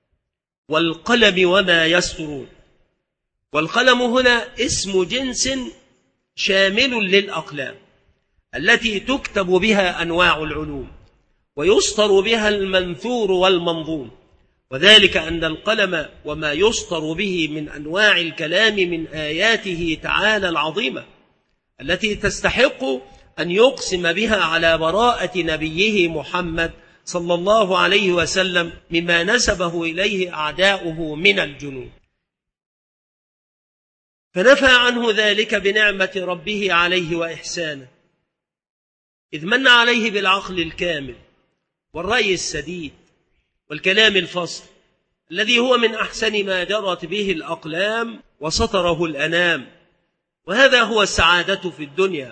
والقلم وما يسطرون. والقلم هنا اسم جنس شامل للأقلام التي تكتب بها أنواع العلوم ويسطر بها المنثور والمنظوم، وذلك أن القلم وما يسطر به من أنواع الكلام من آياته تعالى العظيمة التي تستحق أن يقسم بها على براءة نبيه محمد صلى الله عليه وسلم مما نسبه إليه أعداؤه من الجنون. فنفى عنه ذلك بنعمة ربه عليه وإحسانه، إذ من عليه بالعقل الكامل والرأي السديد والكلام الفصل الذي هو من أحسن ما جرت به الأقلام وسطره الأنام، وهذا هو السعادة في الدنيا.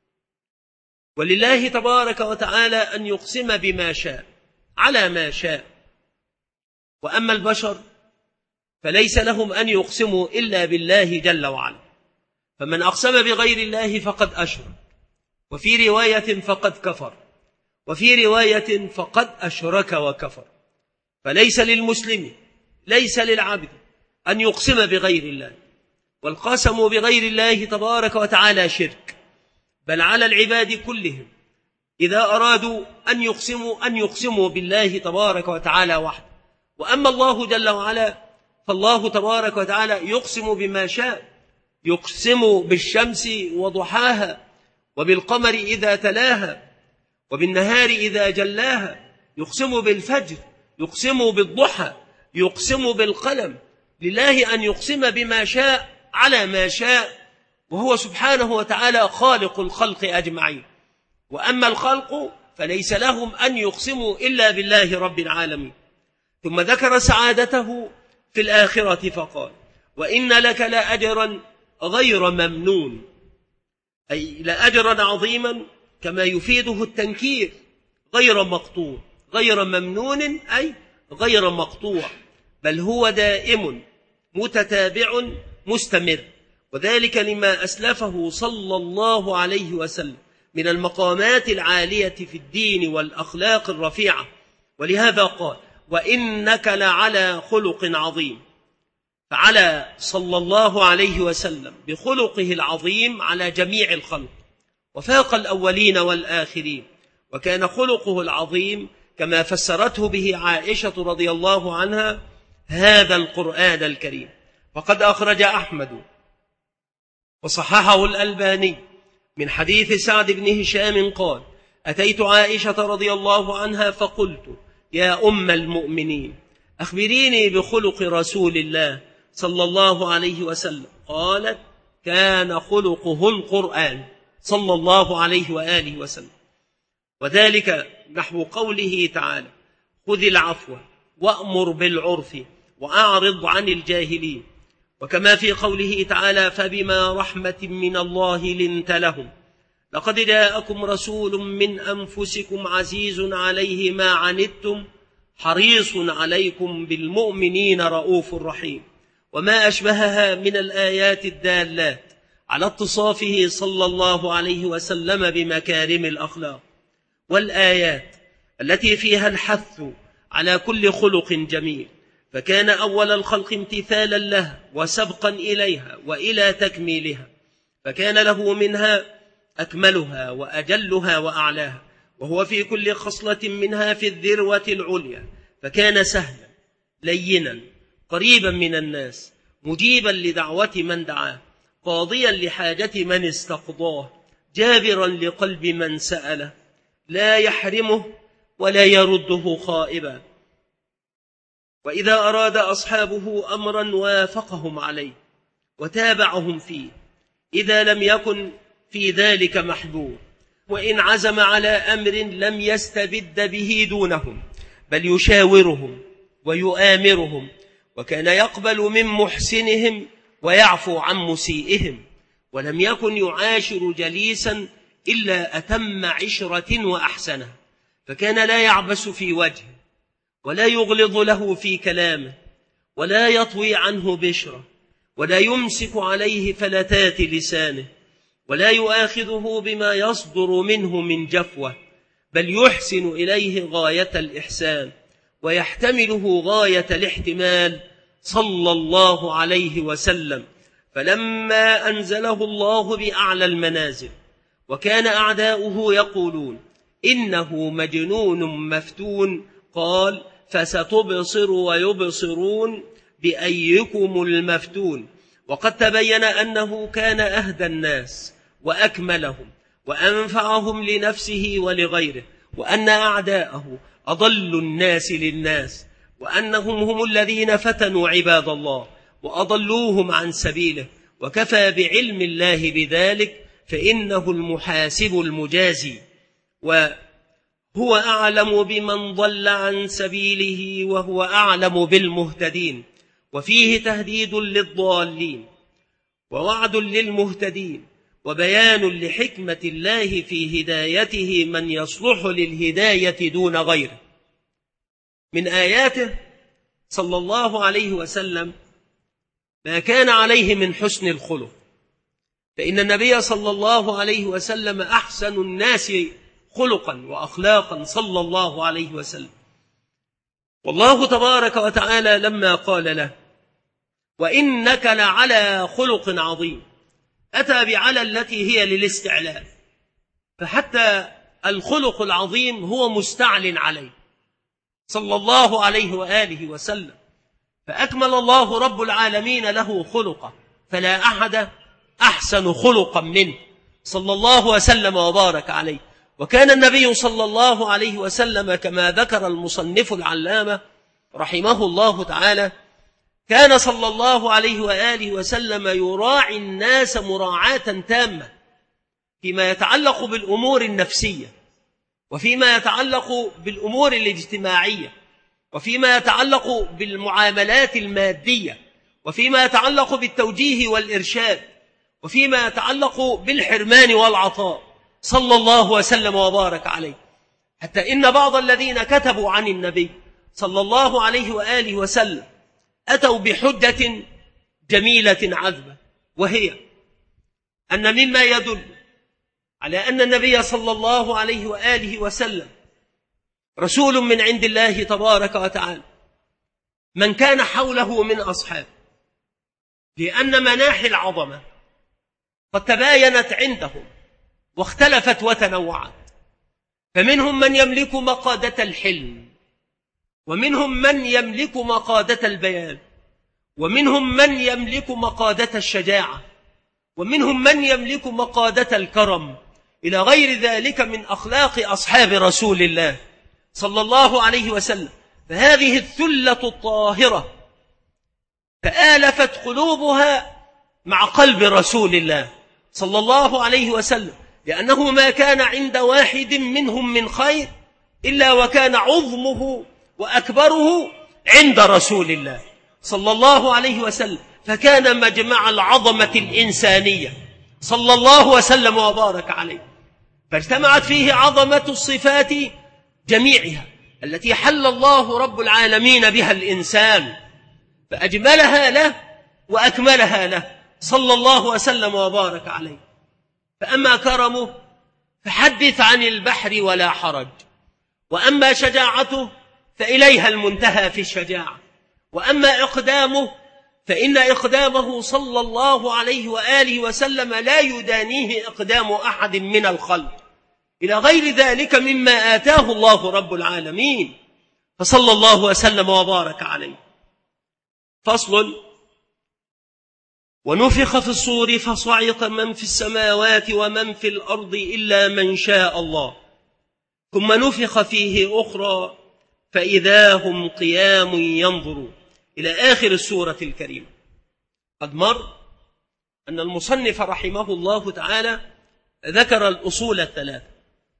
ولله تبارك وتعالى أن يقسم بما شاء على ما شاء، وأما البشر فليس لهم أن يقسموا إلا بالله جل وعلا. فمن أقسم بغير الله فقد أشرك، وفي رواية فقد كفر، وفي رواية فقد أشرك وكفر. فليس للمسلم ليس للعبد أن يقسم بغير الله، والقسم بغير الله تبارك وتعالى شرك، بل على العباد كلهم إذا أرادوا أن يقسموا بالله تبارك وتعالى وحده. وأما الله جل وعلا فالله تبارك وتعالى يقسم بما شاء، يقسم بالشمس وضحاها، وبالقمر إذا تلاها، وبالنهار إذا جلاها، يقسم بالفجر، يقسم بالضحى، يقسم بالقلم. لله أن يقسم بما شاء على ما شاء، وهو سبحانه وتعالى خالق الخلق أجمعين. وأما الخلق فليس لهم أن يقسموا إلا بالله رب العالمين. ثم ذكر سعادته في الآخرة فقال: وإن لك لأجرا غير ممنون، أي لأجرا عظيما كما يفيده التنكير، غير مقطوع، غير ممنون أي غير مقطوع، بل هو دائم متتابع مستمر، وذلك لما أسلفه صلى الله عليه وسلم من المقامات العالية في الدين والأخلاق الرفيعة. ولهذا قال: وإنك لعلى خلق عظيم. فعلى صلى الله عليه وسلم بخلقه العظيم على جميع الخلق، وفاق الأولين والآخرين، وكان خلقه العظيم كما فسرته به عائشة رضي الله عنها هذا القرآن الكريم. وقد أخرج أحمد وصححه الألباني من حديث سعد بن هشام قال: أتيت عائشة رضي الله عنها فقلت: يا أم المؤمنين، أخبريني بخلق رسول الله صلى الله عليه وسلم. قالت: كان خلقه القرآن صلى الله عليه وآله وسلم. وذلك نحو قوله تعالى: خذ العفو وأمر بالعرف وأعرض عن الجاهلين. وكما في قوله تعالى: فبما رحمة من الله لنت لهم، لقد جاءكم رسول من أنفسكم عزيز عليه ما عنتم حريص عليكم بالمؤمنين رؤوف رحيم. وما أشبهها من الآيات الدالات على اتصافه صلى الله عليه وسلم بمكارم الأخلاق، والآيات التي فيها الحث على كل خلق جميل، فكان أول الخلق امتثالا لها وسبقا إليها وإلى تكميلها، فكان له منها أكملها وأجلها وأعلاها، وهو في كل خصلة منها في الذروة العليا، فكان سهلا لينا قريبا من الناس، مجيبا لدعوة من دعاه، قاضيا لحاجة من استقضاه، جابرا لقلب من سأله، لا يحرمه ولا يرده خائبا. وإذا أراد أصحابه أمرا وافقهم عليه وتابعهم فيه إذا لم يكن في ذلك محذور، وإن عزم على أمر لم يستبد به دونهم، بل يشاورهم ويؤامرهم، وكان يقبل من محسنهم ويعفو عن مسيئهم، ولم يكن يعاشر جليسا إلا أتم عشرة وأحسنه، فكان لا يعبس في وجهه ولا يغلظ له في كلامه ولا يطوي عنه بشره ولا يمسك عليه فلتات لسانه ولا يؤاخذه بما يصدر منه من جفوة، بل يحسن إليه غاية الإحسان ويحتمله غاية الاحتمال صلى الله عليه وسلم. فلما أنزله الله بأعلى المنازل وكان أعداؤه يقولون إنه مجنون مفتون، قال: فستبصر ويبصرون بأيكم المفتون. وقد تبين أنه كان أهدى الناس وأكملهم وأنفعهم لنفسه ولغيره، وأن أعداءه أضل الناس للناس، وأنهم هم الذين فتنوا عباد الله وأضلوهم عن سبيله، وكفى بعلم الله بذلك، فإنه المحاسب المجازي، وهو أعلم بمن ضل عن سبيله وهو أعلم بالمهتدين. وفيه تهديد للضالين ووعد للمهتدين وبيان لحكمة الله في هدايته من يصلح للهداية دون غيره. من آياته صلى الله عليه وسلم ما كان عليه من حسن الخلق، فإن النبي صلى الله عليه وسلم أحسن الناس خلقا وأخلاقا صلى الله عليه وسلم. والله تبارك وتعالى لما قال له: وإنك لعلى خلق عظيم، أتى بعلى التي هي للاستعلاء، فحتى الخلق العظيم هو مستعل عليه صلى الله عليه وآله وسلم، فأكمل الله رب العالمين له خلقه، فلا أحد أحسن خلقا منه صلى الله وسلم وبارك عليه. وكان النبي صلى الله عليه وسلم كما ذكر المصنف العلامة رحمه الله تعالى، كان صلى الله عليه وآله وسلم يراعي الناس مراعاة تامة فيما يتعلق بالأمور النفسية، وفيما يتعلق بالأمور الاجتماعية، وفيما يتعلق بالمعاملات المادية، وفيما يتعلق بالتوجيه والإرشاد، وفيما يتعلق بالحرمان والعطاء صلى الله وسلم وبارك عليه. حتى إن بعض الذين كتبوا عن النبي صلى الله عليه وآله وسلم أتوا بحجة جميلة عذبة، وهي أن مما يدل على أن النبي صلى الله عليه وآله وسلم رسول من عند الله تبارك وتعالى من كان حوله من أصحابه، لأن مناحي العظمة قد تباينت عندهم واختلفت وتنوعت، فمنهم من يملك مقادة الحلم، ومنهم من يملك مقادة البيان، ومنهم من يملك مقادة الشجاعة، ومنهم من يملك مقادة الكرم، إلى غير ذلك من أخلاق أصحاب رسول الله صلى الله عليه وسلم. فهذه الثلة الطاهرة تآلفت قلوبها مع قلب رسول الله صلى الله عليه وسلم، لأنه ما كان عند واحد منهم من خير إلا وكان عظمه وأكبره عند رسول الله صلى الله عليه وسلم، فكان مجمع العظمة الإنسانية صلى الله وسلم وبارك عليه، فاجتمعت فيه عظمة الصفات جميعها التي حل الله رب العالمين بها الإنسان، فأجملها له وأكملها له صلى الله وسلم وبارك عليه. فأما كرمه فحدث عن البحر ولا حرج، وأما شجاعته فإليها المنتهى في الشجاعة، وأما إقدامه فإن إقدامه صلى الله عليه وآله وسلم لا يدانيه إقدام أحد من الخلق، إلى غير ذلك مما آتاه الله رب العالمين، فصلى الله وسلم وبارك عليه. فصل: ونفخ في الصور فصعق من في السماوات ومن في الأرض إلا من شاء الله، ثم نفخ فيه أخرى فإذا هم قيام ينظرون، إلى آخر السورة الكريمة. قد مر أن المصنف رحمه الله تعالى ذكر الأصول الثلاثة،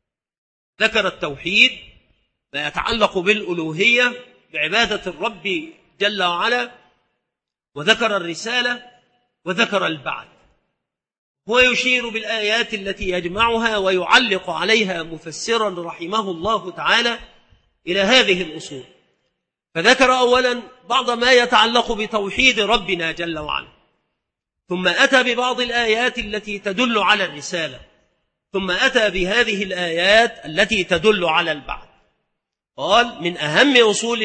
ذكر التوحيد ما يتعلق بالألوهية بعبادة الرب جل وعلا، وذكر الرسالة، وذكر البعث. هو يشير بالآيات التي يجمعها ويعلق عليها مفسرا رحمه الله تعالى إلى هذه الأصول. فذكر أولا بعض ما يتعلق بتوحيد ربنا جل وعلا، ثم أتى ببعض الآيات التي تدل على الرسالة، ثم أتى بهذه الآيات التي تدل على البعث. قال: من أهم أصول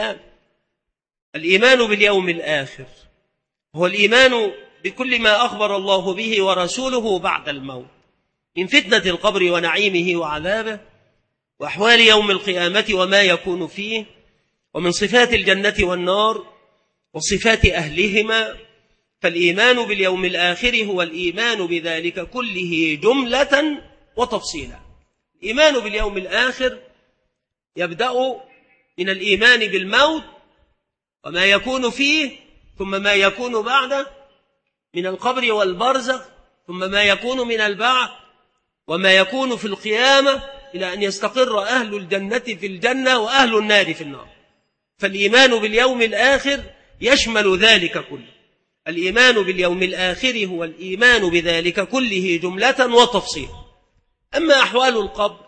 الإيمان باليوم الآخر، هو الإيمان بكل ما أخبر الله به ورسوله بعد الموت من فتنة القبر ونعيمه وعذابه، وأحوال يوم القيامة وما يكون فيه، ومن صفات الجنة والنار وصفات أهلهما. فالإيمان باليوم الآخر هو الإيمان بذلك كله جملة وتفصيلا. الإيمان باليوم الآخر يبدأ من الإيمان بالموت وما يكون فيه، ثم ما يكون بعده من القبر والبرزخ، ثم ما يكون من البعث، وما يكون في القيامة، إلى أن يستقر أهل الجنة في الجنة وأهل النار في النار. فالإيمان باليوم الآخر يشمل ذلك كله. الإيمان باليوم الآخر هو الإيمان بذلك كله جملة وتفصيلا. أما أحوال القبر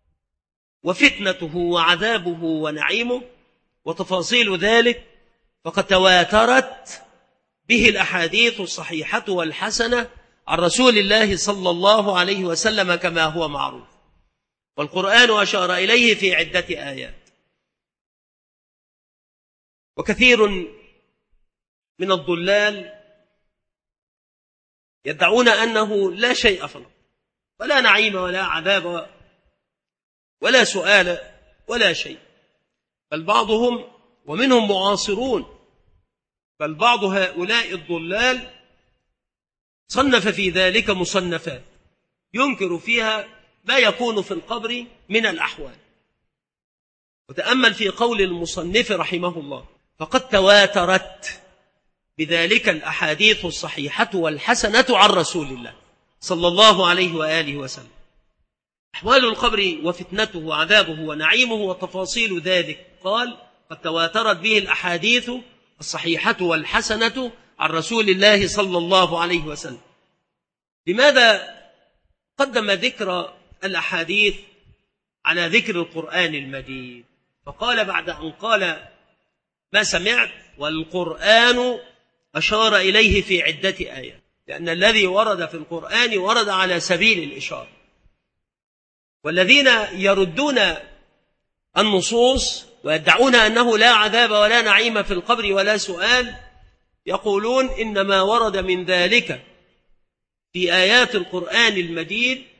وفتنته وعذابه ونعيمه وتفاصيل ذلك فقد تواترت به الأحاديث الصحيحة والحسنة عن رسول الله صلى الله عليه وسلم كما هو معروف، والقرآن أشار إليه في عدة آيات. وكثير من الضلال يدعون أنه لا شيء في الأرض، ولا نعيم ولا عذاب ولا سؤال ولا شيء، بل بعضهم ومنهم معاصرون، بل بعض هؤلاء الضلال صنف في ذلك مصنفات ينكر فيها ما يكون في القبر من الأحوال. وتأمل في قول المصنف رحمه الله: فقد تواترت بذلك الأحاديث الصحيحة والحسنة عن رسول الله صلى الله عليه وآله وسلم. أحوال القبر وفتنته وعذابه ونعيمه وتفاصيل ذلك، قال: قد تواترت به الأحاديث الصحيحة والحسنة عن رسول الله صلى الله عليه وسلم. لماذا قدم ذكر الأحاديث على ذكر القرآن المجيد؟ فقال بعد أن قال ما سمعت: والقرآن أشار إليه في عدة آيات، لأن الذي ورد في القرآن ورد على سبيل الإشارة. والذين يردون النصوص ويدعون أنه لا عذاب ولا نعيم في القبر ولا سؤال، يقولون إنما ورد من ذلك في آيات القرآن المجيد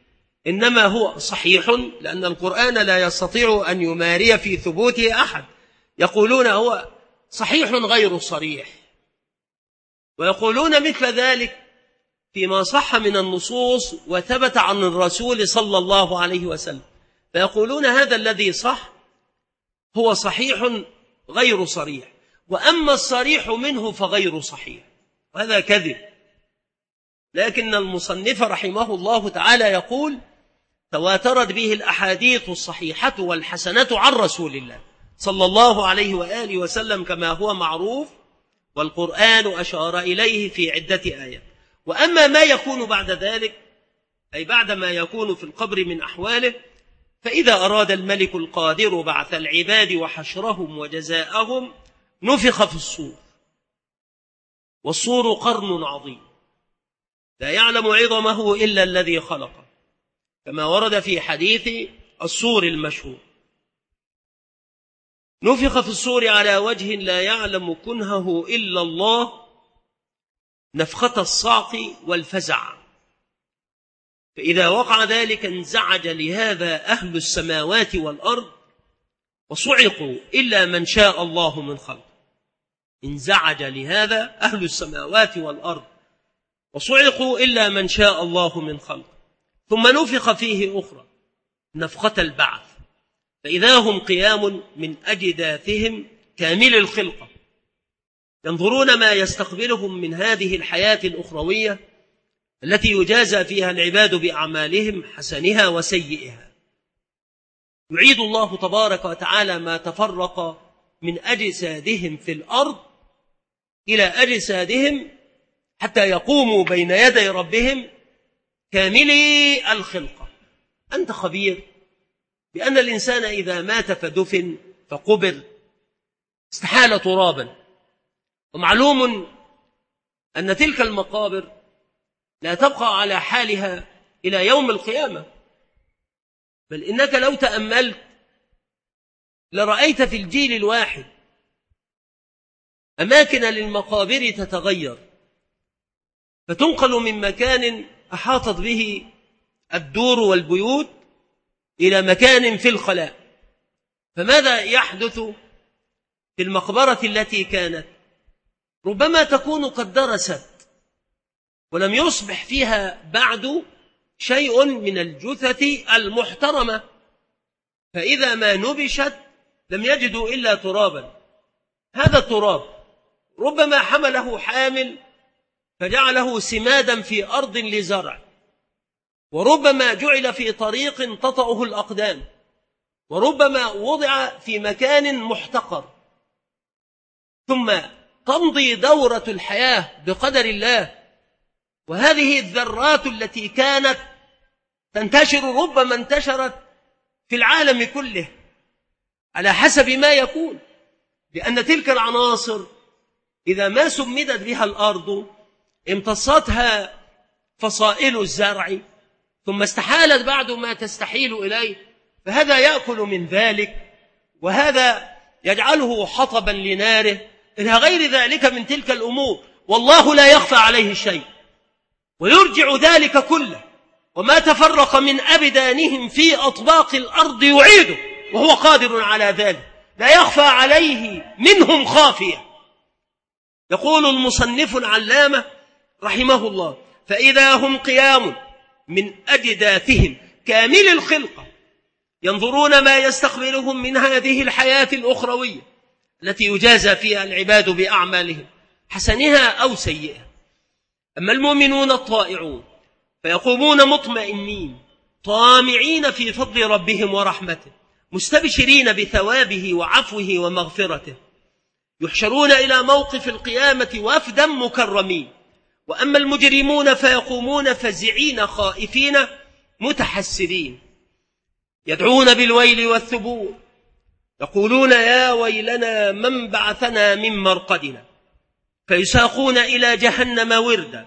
إنما هو صحيح، لأن القرآن لا يستطيع أن يماري في ثبوته أحد. يقولون هو صحيح غير صريح، ويقولون مثل ذلك فيما صح من النصوص وثبت عن الرسول صلى الله عليه وسلم، فيقولون هذا الذي صح هو صحيح غير صريح، وأما الصريح منه فغير صحيح، وهذا كذب. لكن المصنف رحمه الله تعالى يقول تواترت به الأحاديث الصحيحة والحسنة عن رسول الله صلى الله عليه وآله وسلم كما هو معروف، والقرآن أشار إليه في عدة آيات. وأما ما يكون بعد ذلك، أي بعد ما يكون في القبر من أحواله، فإذا أراد الملك القادر بعث العباد وحشرهم وجزاءهم نفخ في الصور، والصور قرن عظيم لا يعلم عظمه إلا الذي خلقه، كما ورد في حديث الصور المشهور. نفخ في الصور على وجه لا يعلم كنهه إلا الله، نفخة الصعق والفزع، فإذا وقع ذلك انزعج لهذا أهل السماوات والأرض وصعقوا إلا من شاء الله من خلق. انزعج لهذا أهل السماوات والأرض وصعقوا إلا من شاء الله من خلق. ثم نفخ فيه أخرى نفخة البعث، فإذا هم قيام من أجداثهم كامل الخلقة، ينظرون ما يستقبلهم من هذه الحياة الأخروية التي يجازى فيها العباد بأعمالهم حسنها وسيئها. يعيد الله تبارك وتعالى ما تفرق من أجسادهم في الأرض إلى أجسادهم حتى يقوموا بين يدي ربهم كاملي الخلقة. أنت خبير بأن الإنسان إذا مات فدفن فقبر استحال ترابا، ومعلوم أن تلك المقابر لا تبقى على حالها إلى يوم القيامة، بل إنك لو تأملت لرأيت في الجيل الواحد أماكن للمقابر تتغير، فتنقل من مكان أحاطت به الدور والبيوت إلى مكان في الخلاء. فماذا يحدث في المقبرة التي كانت ربما تكون قد درست ولم يصبح فيها بعد شيء من الجثث المحترمة، فإذا ما نبشت لم يجدوا إلا ترابا. هذا التراب ربما حمله حامل فجعله سمادا في أرض لزرع، وربما جعل في طريق تطأه الأقدام، وربما وضع في مكان محتقر، ثم تمضي دورة الحياة بقدر الله. وهذه الذرات التي كانت تنتشر ربما انتشرت في العالم كله على حسب ما يكون، لأن تلك العناصر إذا ما سمدت بها الأرض امتصتها فصائل الزرع، ثم استحالت بعد ما تستحيل إليه، فهذا يأكل من ذلك، وهذا يجعله حطبا لناره، إلى غير ذلك من تلك الأمور. والله لا يخفى عليه شيء، ويرجع ذلك كله، وما تفرق من أبدانهم في أطباق الأرض يعيده، وهو قادر على ذلك، لا يخفى عليه منهم خافية. يقول المصنف العلامة رحمه الله فإذا هم قيام من أجداثهم كامل الخلقة، ينظرون ما يستقبلهم من هذه الحياة الأخروية التي يجازى فيها العباد بأعمالهم حسنها أو سيئها. أما المؤمنون الطائعون فيقومون مطمئنين طامعين في فضل ربهم ورحمته، مستبشرين بثوابه وعفوه ومغفرته، يحشرون إلى موقف القيامة وفدا مكرمين. وأما المجرمون فيقومون فزعين خائفين متحسرين، يدعون بالويل والثبور، يقولون يا ويلنا من بعثنا من مرقدنا، فيساقون إلى جهنم وردا،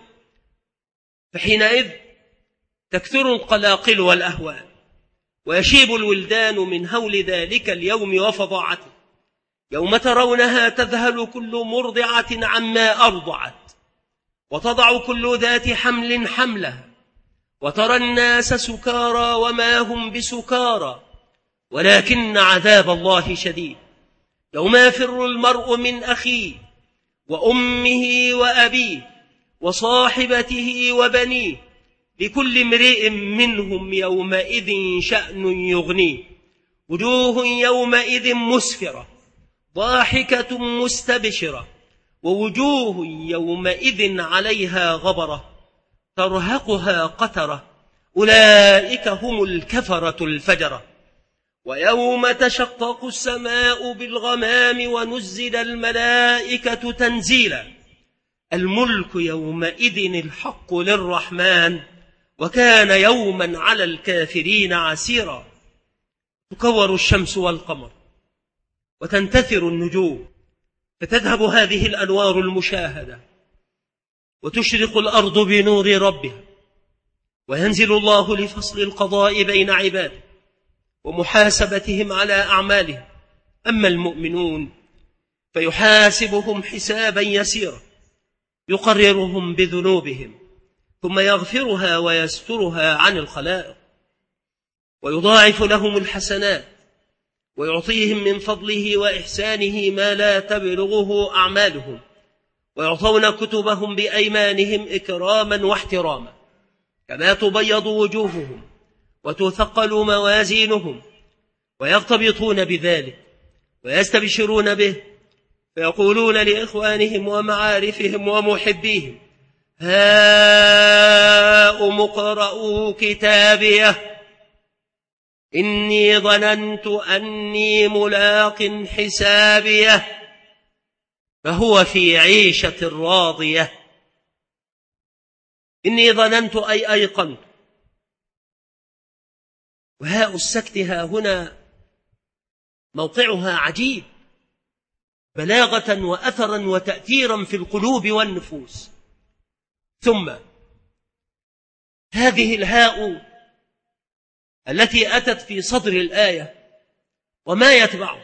فحينئذ تكثر القلاقل والأهوال، ويشيب الولدان من هول ذلك اليوم وفظاعته، يوم ترونها تذهل كل مرضعة عما أرضعت، وتضع كل ذات حمل حملها، وترى الناس سكارى وما هم بسكارى ولكن عذاب الله شديد. يوم يفر المرء من أخيه وأمه وأبيه وصاحبته وبنيه لكل امرئ منهم يومئذ شأن يغنيه. وجوه يومئذ مسفرة ضاحكة مستبشرة ووجوه يومئذ عليها غبرة ترهقها قترة أولئك هم الكفرة الفجرة. ويوم تشقق السماء بالغمام ونزل الملائكة تنزيلا الملك يومئذ الحق للرحمن وكان يوما على الكافرين عسيرا. تكور الشمس والقمر وتنتثر النجوم فتذهب هذه الأنوار المشاهدة وتشرق الأرض بنور ربها وينزل الله لفصل القضاء بين عباده ومحاسبتهم على أعمالهم. أما المؤمنون فيحاسبهم حسابا يسيرا يقررهم بذنوبهم ثم يغفرها ويسترها عن الخلائق ويضاعف لهم الحسنات ويعطيهم من فضله وإحسانه ما لا تبلغه أعمالهم ويعطون كتبهم بأيمانهم إكراما واحتراما كما تبيض وجوههم وتثقل موازينهم ويغتبطون بذلك ويستبشرون به فيقولون لإخوانهم ومعارفهم ومحبيهم هاؤم اقرءوا كتابيه إني ظننت أني ملاق حسابيه فهو في عيشة راضية. إني ظننت أي أيقنت. وهاء السكت ها هنا موقعها عجيب بلاغة وأثرا وتأثيرا في القلوب والنفوس. ثم هذه الهاء التي أتت في صدر الآية وما يتبعه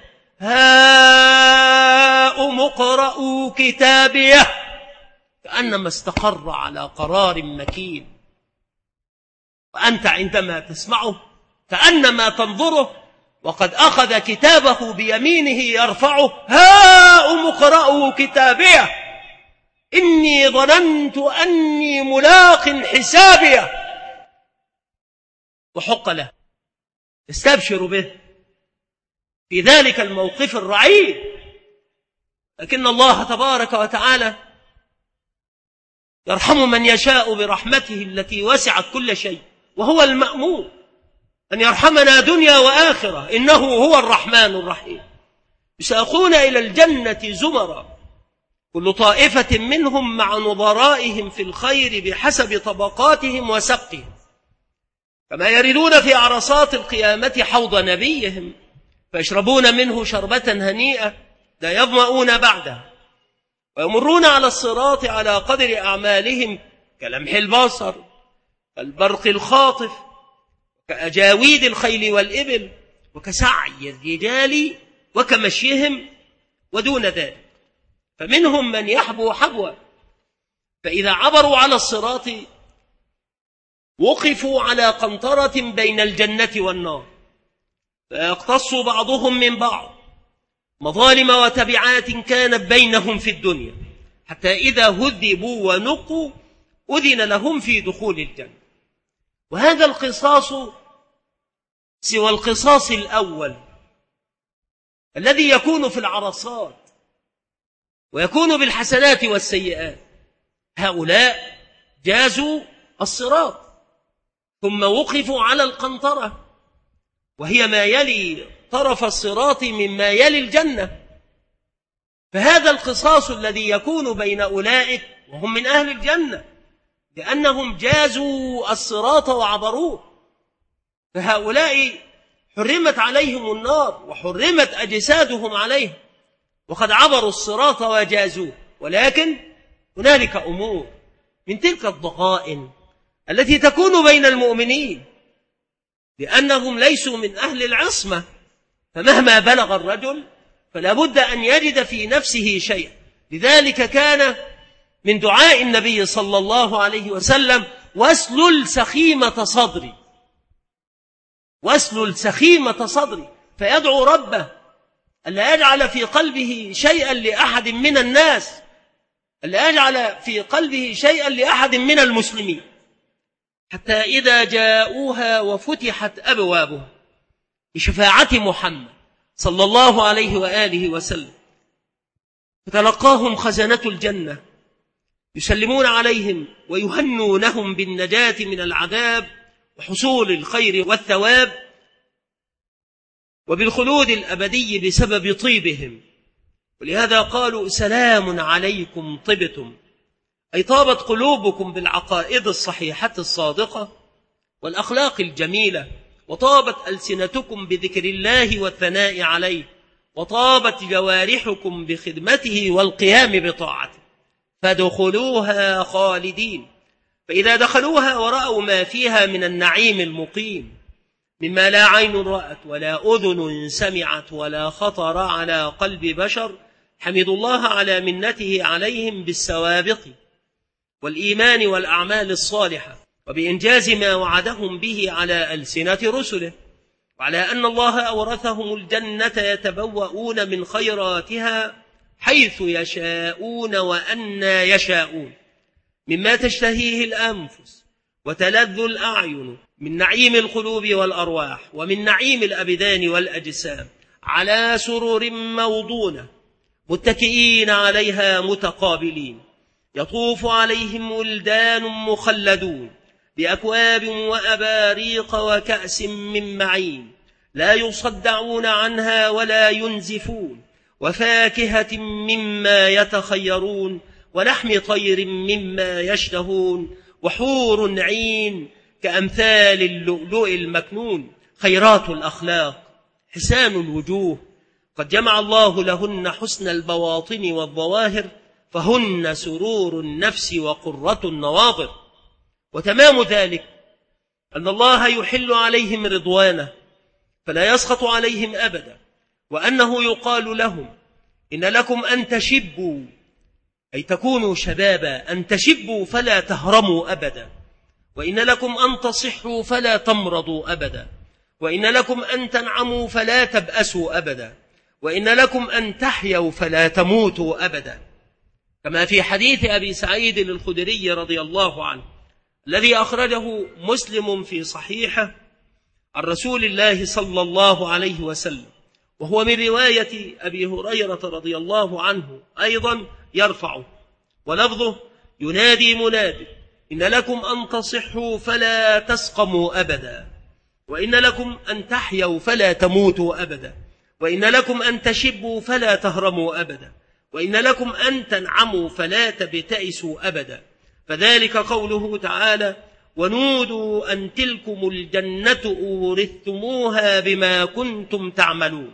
هاؤم اقرءوا كتابيه كأنما استقر على قرار مكين وأنت عندما تسمعه كأنما تنظره وقد أخذ كتابه بيمينه يرفعه هاؤم اقرءوا كتابيه إني ظننت أني ملاق حسابيه وحق له استبشر به في ذلك الموقف الرعيب. لكن الله تبارك وتعالى يرحم من يشاء برحمته التي وسعت كل شيء وهو المأمون أن يرحمنا دنيا وآخرة إنه هو الرحمن الرحيم. يساقون إلى الجنة زمرا كل طائفة منهم مع نظرائهم في الخير بحسب طبقاتهم وسبقهم كما يردون في عرصات القيامة حوض نبيهم فيشربون منه شربة هنيئة لا يظمؤون بعدها ويمرون على الصراط على قدر أعمالهم كلمح البصر كالبرق الخاطف كأجاويد الخيل والإبل وكسعي الرجال وكمشيهم ودون ذلك. فمنهم من يحبو حبوا فإذا عبروا على الصراط وقفوا على قنطرة بين الجنة والنار فيقتص بعضهم من بعض مظالم وتبعات كانت بينهم في الدنيا حتى إذا هذبوا ونقوا أذن لهم في دخول الجنة. وهذا القصاص سوى القصاص الأول الذي يكون في العرصات ويكون بالحسنات والسيئات. هؤلاء جازوا الصراط ثم وقفوا على القنطرة وهي ما يلي طرف الصراط مما يلي الجنة. فهذا القصاص الذي يكون بين أولئك وهم من أهل الجنة لأنهم جازوا الصراط وعبروه. فهؤلاء حرمت عليهم النار وحرمت أجسادهم عليه وقد عبروا الصراط وجازوه. ولكن هنالك أمور من تلك الضغائن التي تكون بين المؤمنين لأنهم ليسوا من أهل العصمة فمهما بلغ الرجل فلا بد أن يجد في نفسه شيئا. لذلك كان من دعاء النبي صلى الله عليه وسلم واسلل سخيمة صدري، واسلل سخيمة صدري، فيدعو ربه ألا يجعل في قلبه شيئا لأحد من الناس، ألا يجعل في قلبه شيئا لأحد من المسلمين، حتى إذا جاءوها وفتحت أبوابها بشفاعة محمد صلى الله عليه وآله وسلم، فتلقاهم خزنة الجنة يسلمون عليهم ويهنونهم بالنجاة من العذاب وحصول الخير والثواب وبالخلود الأبدي بسبب طيبهم. ولهذا قالوا سلام عليكم طبتم، أي طابت قلوبكم بالعقائد الصحيحة الصادقة والأخلاق الجميلة، وطابت ألسنتكم بذكر الله والثناء عليه، وطابت جوارحكم بخدمته والقيام بطاعته، فادخلوها خالدين. فإذا دخلوها ورأوا ما فيها من النعيم المقيم مما لا عين رأت ولا أذن سمعت ولا خطر على قلب بشر، حمدوا الله على منته عليهم بالسوابق والإيمان والأعمال الصالحة، وبإنجاز ما وعدهم به على ألسنة رسله، وعلى أن الله أورثهم الجنة يتبوؤون من خيراتها حيث يشاءون وأن يشاءون، مما تشتهيه الأنفس وتلذ الأعين من نعيم القلوب والأرواح، ومن نعيم الأبدان والأجسام، على سرر موضونة متكئين عليها متقابلين، يطوف عليهم ولدان مخلدون بأكواب وأباريق وكأس من معين، لا يصدعون عنها ولا ينزفون، وفاكهة مما يتخيرون، ولحم طير مما يشتهون، وحور عين كأمثال اللؤلؤ المكنون، خيرات الأخلاق حسان الوجوه، قد جمع الله لهن حسن البواطن والظواهر، فهن سرور النفس وقرة النواظر. وتمام ذلك أن الله يحل عليهم رضوانه فلا يسخط عليهم أبدا، وأنه يقال لهم إن لكم أن تشبوا، أي تكونوا شبابا، أن تشبوا فلا تهرموا أبدا، وإن لكم أن تصحوا فلا تمرضوا أبدا، وإن لكم أن تنعموا فلا تبأسوا أبدا، وإن لكم أن تحيوا فلا تموتوا أبدا، كما في حديث أبي سعيد الخدري رضي الله عنه الذي أخرجه مسلم في صحيحه عن رسول الله صلى الله عليه وسلم، وهو من رواية أبي هريرة رضي الله عنه أيضا يرفعه، ولفظه ينادي مناد إن لكم أن تصحوا فلا تسقموا أبدا، وإن لكم أن تحيوا فلا تموتوا أبدا، وإن لكم أن تشبوا فلا تهرموا أبدا، وإن لكم أن تنعموا فلا تبتئسوا أبدا. فذلك قوله تعالى ونودوا أن تلكم الجنة أورثتموها بما كنتم تعملون،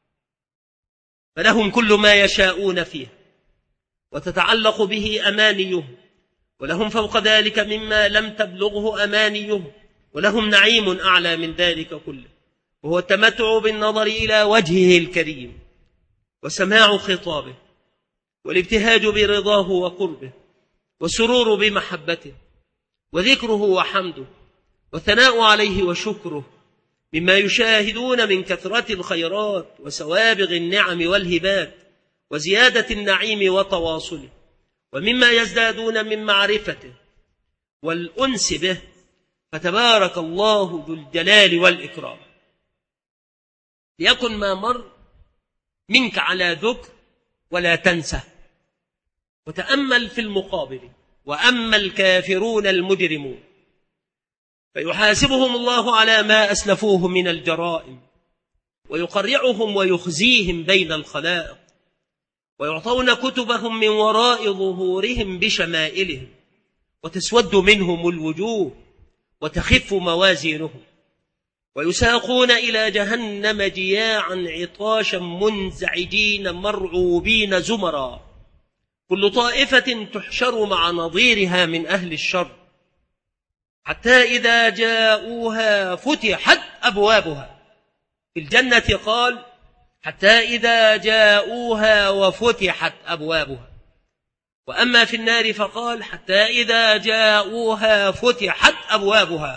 فلهم كل ما يشاءون فيه وتتعلق به أمانيهم، ولهم فوق ذلك مما لم تبلغه أمانيهم، ولهم نعيم أعلى من ذلك كله، وهو التمتع بالنظر إلى وجهه الكريم وسماع خطابه والابتهاج برضاه وقربه والسرور بمحبته وذكره وحمده والثناء عليه وشكره، مما يشاهدون من كثرة الخيرات وسوابغ النعم والهبات وزيادة النعيم وتواصله، ومما يزدادون من معرفته والأنس به، فتبارك الله ذو الجلال والإكرام. ليكن ما مر منك على ذكر ولا تنسى، وتأمل في المقابل. وأما الكافرون المجرمون فيحاسبهم الله على ما أسلفوه من الجرائم، ويقرعهم ويخزيهم بين الخلائق، ويعطون كتبهم من وراء ظهورهم بشمائلهم، وتسود منهم الوجوه وتخف موازينهم، ويساقون إلى جهنم جياعا عطاشا منزعجين مرعوبين زمرا، كل طائفة تحشر مع نظيرها من أهل الشر، حتى إذا جاءوها فتحت أبوابها. في الجنة قال حتى إذا جاءوها وفتحت أبوابها، وأما في النار فقال حتى إذا جاءوها فتحت أبوابها.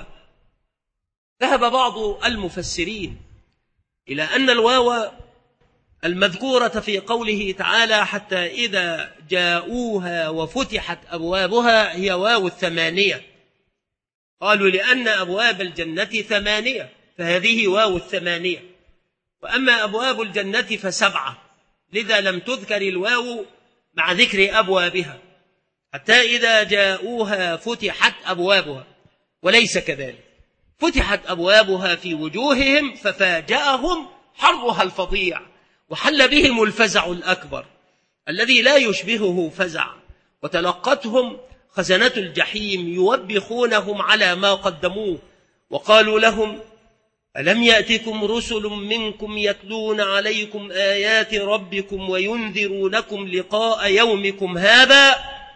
ذهب بعض المفسرين إلى أن الواو المذكورة في قوله تعالى حتى إذا جاءوها وفتحت أبوابها هي واو الثمانية. قالوا لأن أبواب الجنة 8 فهذه واو الثمانية، وأما أبواب الجنة ف7، لذا لم تذكر الواو مع ذكر أبوابها. حتى إذا جاءوها فتحت أبوابها، وليس كذلك، فتحت أبوابها في وجوههم ففاجأهم حرها الفظيع، وحل بهم الفزع الأكبر الذي لا يشبهه فزع، وتلقتهم خزنة الجحيم يوبخونهم على ما قدموه، وقالوا لهم ألم يأتكم رسل منكم يتلون عليكم آيات ربكم وينذرونكم لقاء يومكم هذا؟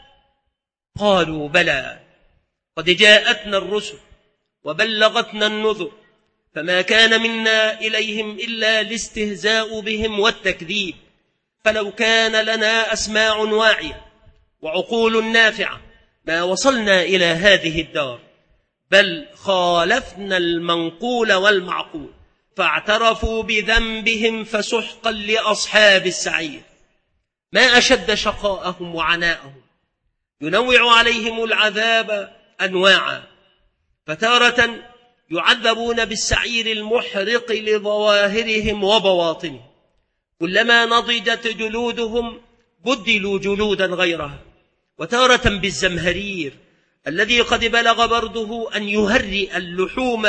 قالوا بلى قد جاءتنا الرسل وبلغتنا النذر، فما كان منا إليهم إلا الاستهزاء بهم والتكذيب، فلو كان لنا أسماع واعية وعقول نافعة ما وصلنا إلى هذه الدار، بل خالفنا المنقول والمعقول فاعترفوا بذنبهم فسحقا لأصحاب السعير. ما أشد شقاءهم وعناءهم، ينوع عليهم العذاب أنواعا، فتارة يعذبون بالسعير المحرق لظواهرهم وبواطنهم، كلما نضجت جلودهم بدلوا جلودا غيرها، وتارة بالزمهرير الذي قد بلغ برده أن يهرئ اللحوم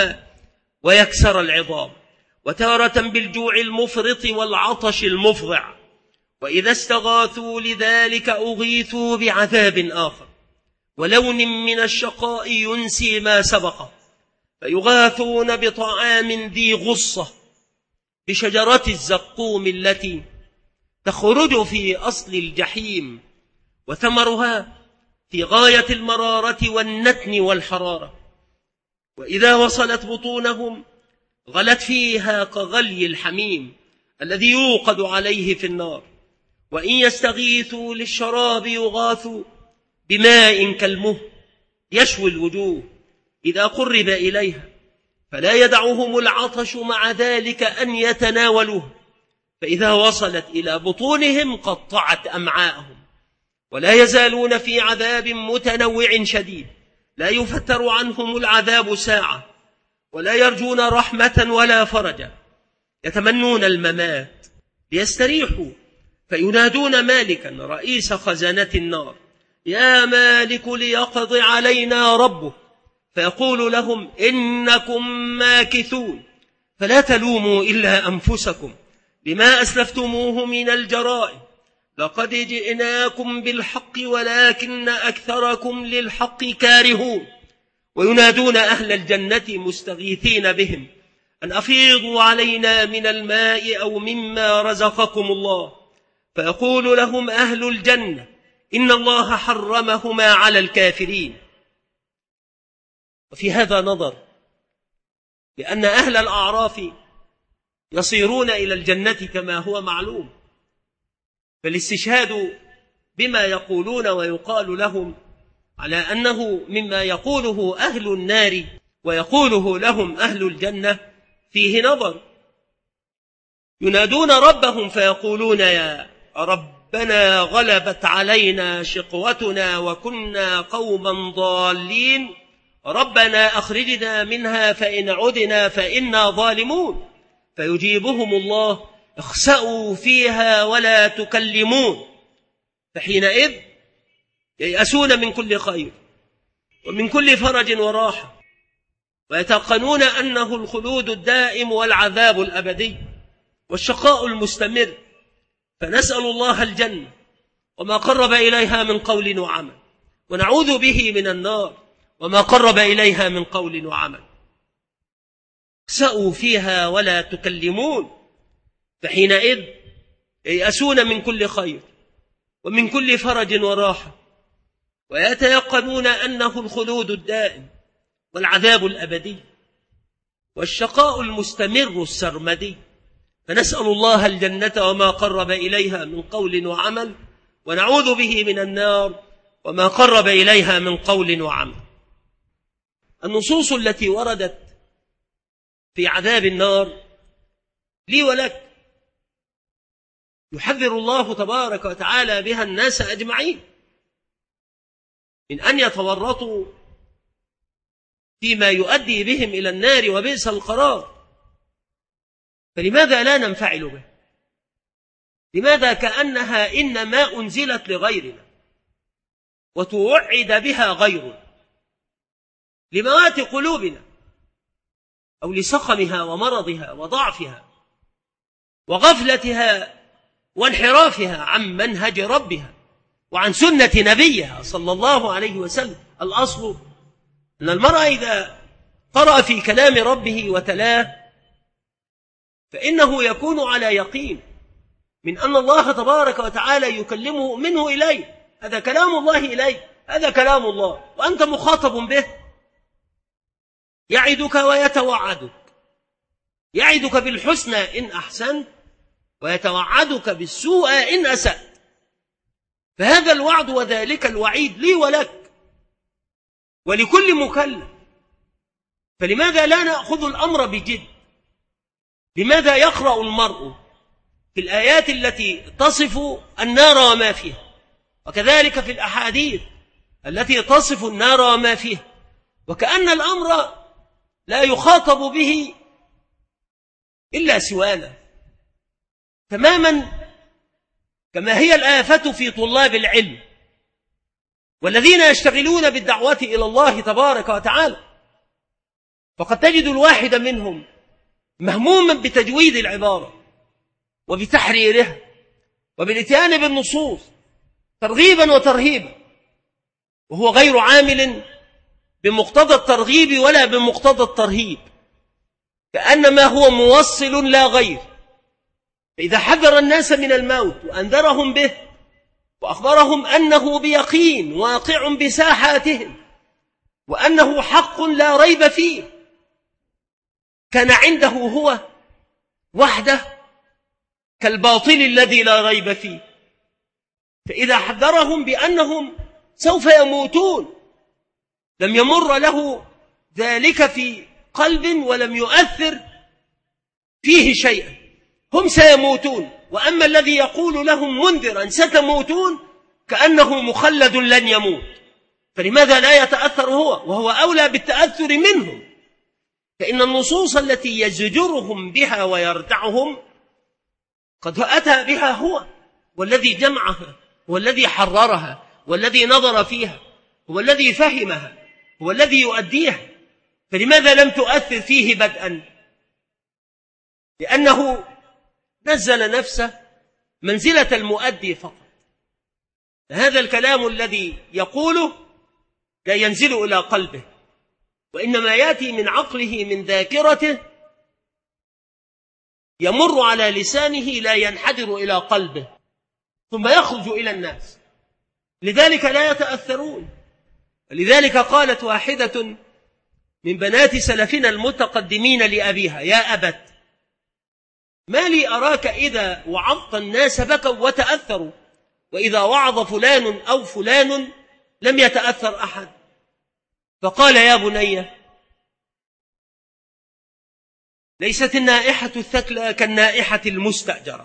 ويكسر العظام، وتارة بالجوع المفرط والعطش المفضع، وإذا استغاثوا لذلك أغيثوا بعذاب آخر ولون من الشقاء ينسي ما سبقه، فيغاثون بطعام ذي غصة بشجرة الزقوم التي تخرج في أصل الجحيم، وثمرها في غاية المرارة والنتن والحرارة، وإذا وصلت بطونهم غلت فيها كغلي الحميم الذي يوقد عليه في النار، وإن يستغيثوا للشراب يغاثوا بماء كالمهل يشوي الوجوه إذا قرب إليها، فلا يدعهم العطش مع ذلك أن يتناولوه، فإذا وصلت إلى بطونهم قطعت أمعاءهم، ولا يزالون في عذاب متنوع شديد لا يفتر عنهم العذاب ساعة، ولا يرجون رحمة ولا فرجا، يتمنون الممات ليستريحوا، فينادون مالكا رئيس خزانة النار يا مالك ليقضي علينا ربك، فيقول لهم إنكم ماكثون، فلا تلوموا إلا أنفسكم بما أسلفتموه من الجرائم، لقد جئناكم بالحق ولكن أكثركم للحق كارهون. وينادون أهل الجنة مستغيثين بهم أن أفيضوا علينا من الماء أو مما رزقكم الله، فيقول لهم أهل الجنة إن الله حرمهما على الكافرين. وفي هذا نظر، لأن أهل الأعراف يصيرون إلى الجنة كما هو معلوم، فالاستشهاد بما يقولون ويقال لهم على أنه مما يقوله أهل النار ويقوله لهم أهل الجنة فيه نظر. ينادون ربهم فيقولون يا ربنا غلبت علينا شقوتنا وكنا قوما ضالين، ربنا أخرجنا منها فإن عدنا فإنا ظالمون، فيجيبهم الله اخسأوا فيها ولا تكلمون، فحينئذ ييأسون من كل خير ومن كل فرج وراحة، ويتقنون أنه الخلود الدائم والعذاب الأبدي والشقاء المستمر، فنسأل الله الجنة وما قرب إليها من قول وعمل، ونعوذ به من النار وما قرب إليها من قول وعمل. اخسأوا فيها ولا تكلمون، فحينئذ ييأسون من كل خير ومن كل فرج وراحة، ويتيقنون أنه الخلود الدائم والعذاب الأبدي والشقاء المستمر السرمدي، فنسأل الله الجنة وما قرب إليها من قول وعمل، ونعوذ به من النار وما قرب إليها من قول وعمل. النصوص التي وردت في عذاب النار لي ولك، يحذر الله تبارك وتعالى بها الناس أجمعين من أن يتورطوا فيما يؤدي بهم إلى النار وبئس القرار. فلماذا لا ننفعل به؟ لماذا كأنها إنما أنزلت لغيرنا وتوعد بها غيرنا لموات قلوبنا أو لسقمها ومرضها وضعفها وغفلتها وانحرافها عن منهج ربها وعن سنة نبيها صلى الله عليه وسلم؟ الأصل أن المرء إذا قرأ في كلام ربه وتلاه فإنه يكون على يقين من أن الله تبارك وتعالى يكلمه منه إليه. هذا كلام الله إليه، هذا كلام الله وأنت مخاطب به. يعدك ويتوعدك، يعدك بالحسنى إن أحسنت ويتوعدك بالسوء إن أسأت. فهذا الوعد وذلك الوعيد لي ولك ولكل مكلف. فلماذا لا نأخذ الأمر بجد؟ لماذا يقرأ المرء في الآيات التي تصف النار وما فيها، وكذلك في الأحاديث التي تصف النار وما فيها، وكأن الأمر لا يخاطب به إلا سوانا تماما، كما هي الآفة في طلاب العلم والذين يشتغلون بالدعوة إلى الله تبارك وتعالى. فقد تجد الواحد منهم مهموما بتجويد العبارة وبتحريرها وبالاتيان بالنصوص ترغيبا وترهيبا، وهو غير عامل بمقتضى الترغيب ولا بمقتضى الترهيب، كأنما هو موصل لا غير. فإذا حذر الناس من الموت وأنذرهم به وأخبرهم أنه بيقين واقع بساحاتهم وأنه حق لا ريب فيه، كان عنده هو وحده كالباطل الذي لا ريب فيه. فإذا حذرهم بأنهم سوف يموتون لم يمر له ذلك في قلب ولم يؤثر فيه شيئا، هم سيموتون. وأما الذي يقول لهم منذرا ستموتون كأنه مخلد لن يموت، فلماذا لا يتأثر هو وهو أولى بالتأثر منهم؟ فإن النصوص التي يزجرهم بها ويردعهم قد أتى بها هو، والذي جمعها والذي حررها والذي نظر فيها هو الذي فهمها هو الذي يؤديها. فلماذا لم تؤثر فيه بدءا؟ لأنه نزل نفسه منزلة المؤدي فقط. هذا الكلام الذي يقوله لا ينزل إلى قلبه، وإنما يأتي من عقله من ذاكرته يمر على لسانه لا ينحدر إلى قلبه ثم يخرج إلى الناس، لذلك لا يتأثرون. لذلك قالت واحدة من بنات سلفنا المتقدمين لأبيها: يا أبت، ما لي أراك إذا وعظت الناس بكوا وتأثروا، وإذا وعظ فلان أو فلان لم يتأثر أحد. فقال: يا بني، ليست النائحة الثكلى كالنائحة المستأجرة،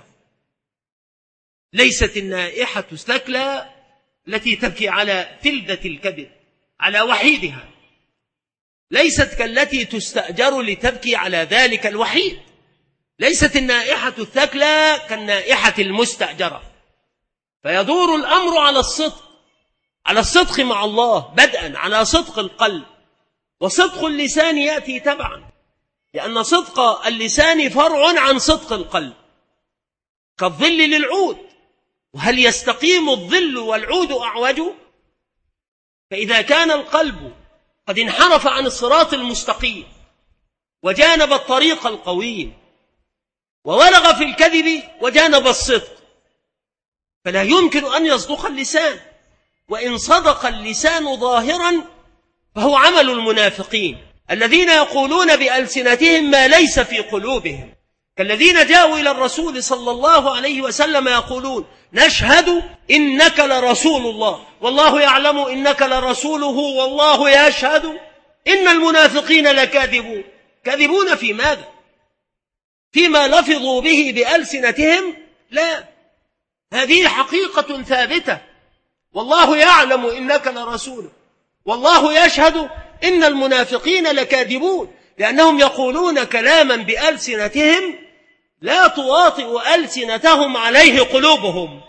ليست النائحة الثكلى التي تبكي على فلذة الكبد على وحيدها، ليست كالتي تستأجر لتبكي على ذلك الوحيد. ليست النائحة الثكلى كالنائحة المستأجرة. فيدور الأمر على الصدق، على الصدق مع الله بدءا، على صدق القلب، وصدق اللسان يأتي تبعا، لأن صدق اللسان فرع عن صدق القلب، كالظل للعود، وهل يستقيم الظل والعود أعوج؟ فإذا كان القلب قد انحرف عن الصراط المستقيم وجانب الطريق القويم وولغ في الكذب وجانب الصدق، فلا يمكن أن يصدق اللسان. وإن صدق اللسان ظاهرا فهو عمل المنافقين الذين يقولون بألسنتهم ما ليس في قلوبهم، كالذين جاءوا إلى الرسول صلى الله عليه وسلم يقولون نشهد إنك لرسول الله والله يعلم إنك لرسوله والله يشهد إن المنافقين لكاذبون. كاذبون في ماذا؟ فيما لفظوا به بألسنتهم؟ لا، هذه حقيقة ثابتة. والله يعلم إنك لرسوله والله يشهد إن المنافقين لكاذبون، لأنهم يقولون كلاما بألسنتهم لا تواطئ ألسنتهم عليه قلوبهم.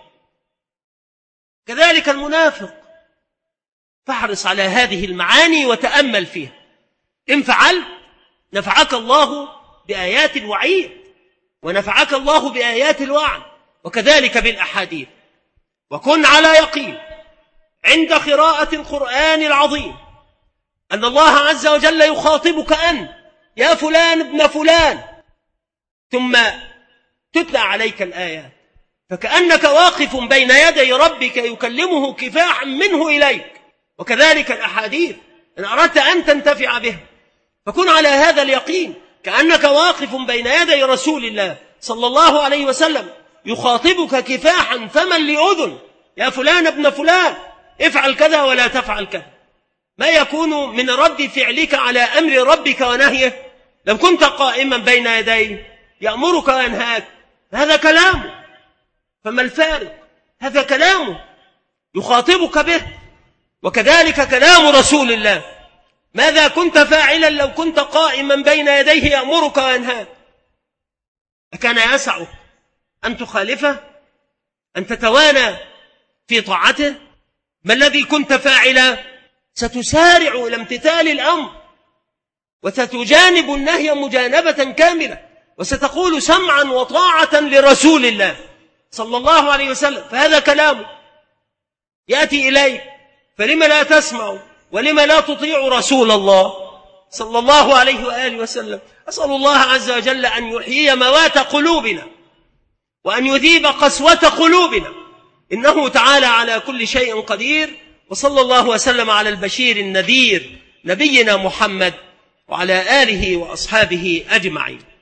كذلك المنافق. فاحرص على هذه المعاني وتأمل فيها. إن فعلت نفعك الله بآيات الوعيد ونفعك الله بآيات الوعد، وكذلك بالأحاديث. وكن على يقين عند قراءة القرآن العظيم أن الله عز وجل يخاطبك أنت يا فلان ابن فلان، ثم تتلى عليك الآيات فكأنك واقف بين يدي ربك يكلمه كفاحا منه إليك. وكذلك الأحاديث إن أردت أن تنتفع بها فكن على هذا اليقين كأنك واقف بين يدي رسول الله صلى الله عليه وسلم يخاطبك كفاحا فمن لأذن يا فلان ابن فلان افعل كذا ولا تفعل كذا. ما يكون من رد فعلك على أمر ربك ونهيه لو كنت قائما بين يديه يأمرك وينهاك؟ هذا كلامه. فما الفارق؟ هذا كلامه يخاطبك به. وكذلك كلام رسول الله. ماذا كنت فاعلا لو كنت قائما بين يديه يأمرك وينهاك؟ أكان يسعك أن تخالفه؟ أن تتوانى في طاعته؟ ما الذي كنت فاعلا؟ ستسارع إلى امتثال الأمر وستجانب النهي مجانبة كاملة، وستقول سمعا وطاعة لرسول الله صلى الله عليه وسلم. فهذا كلامه يأتي إليك، فلما لا تسمع ولما لا تطيع رسول الله صلى الله عليه وآله وسلم؟ أسأل الله عز وجل أن يحيي موات قلوبنا وأن يذيب قسوة قلوبنا، إنه تعالى على كل شيء قدير. وصلى الله وسلم على البشير النذير نبينا محمد وعلى آله وأصحابه أجمعين.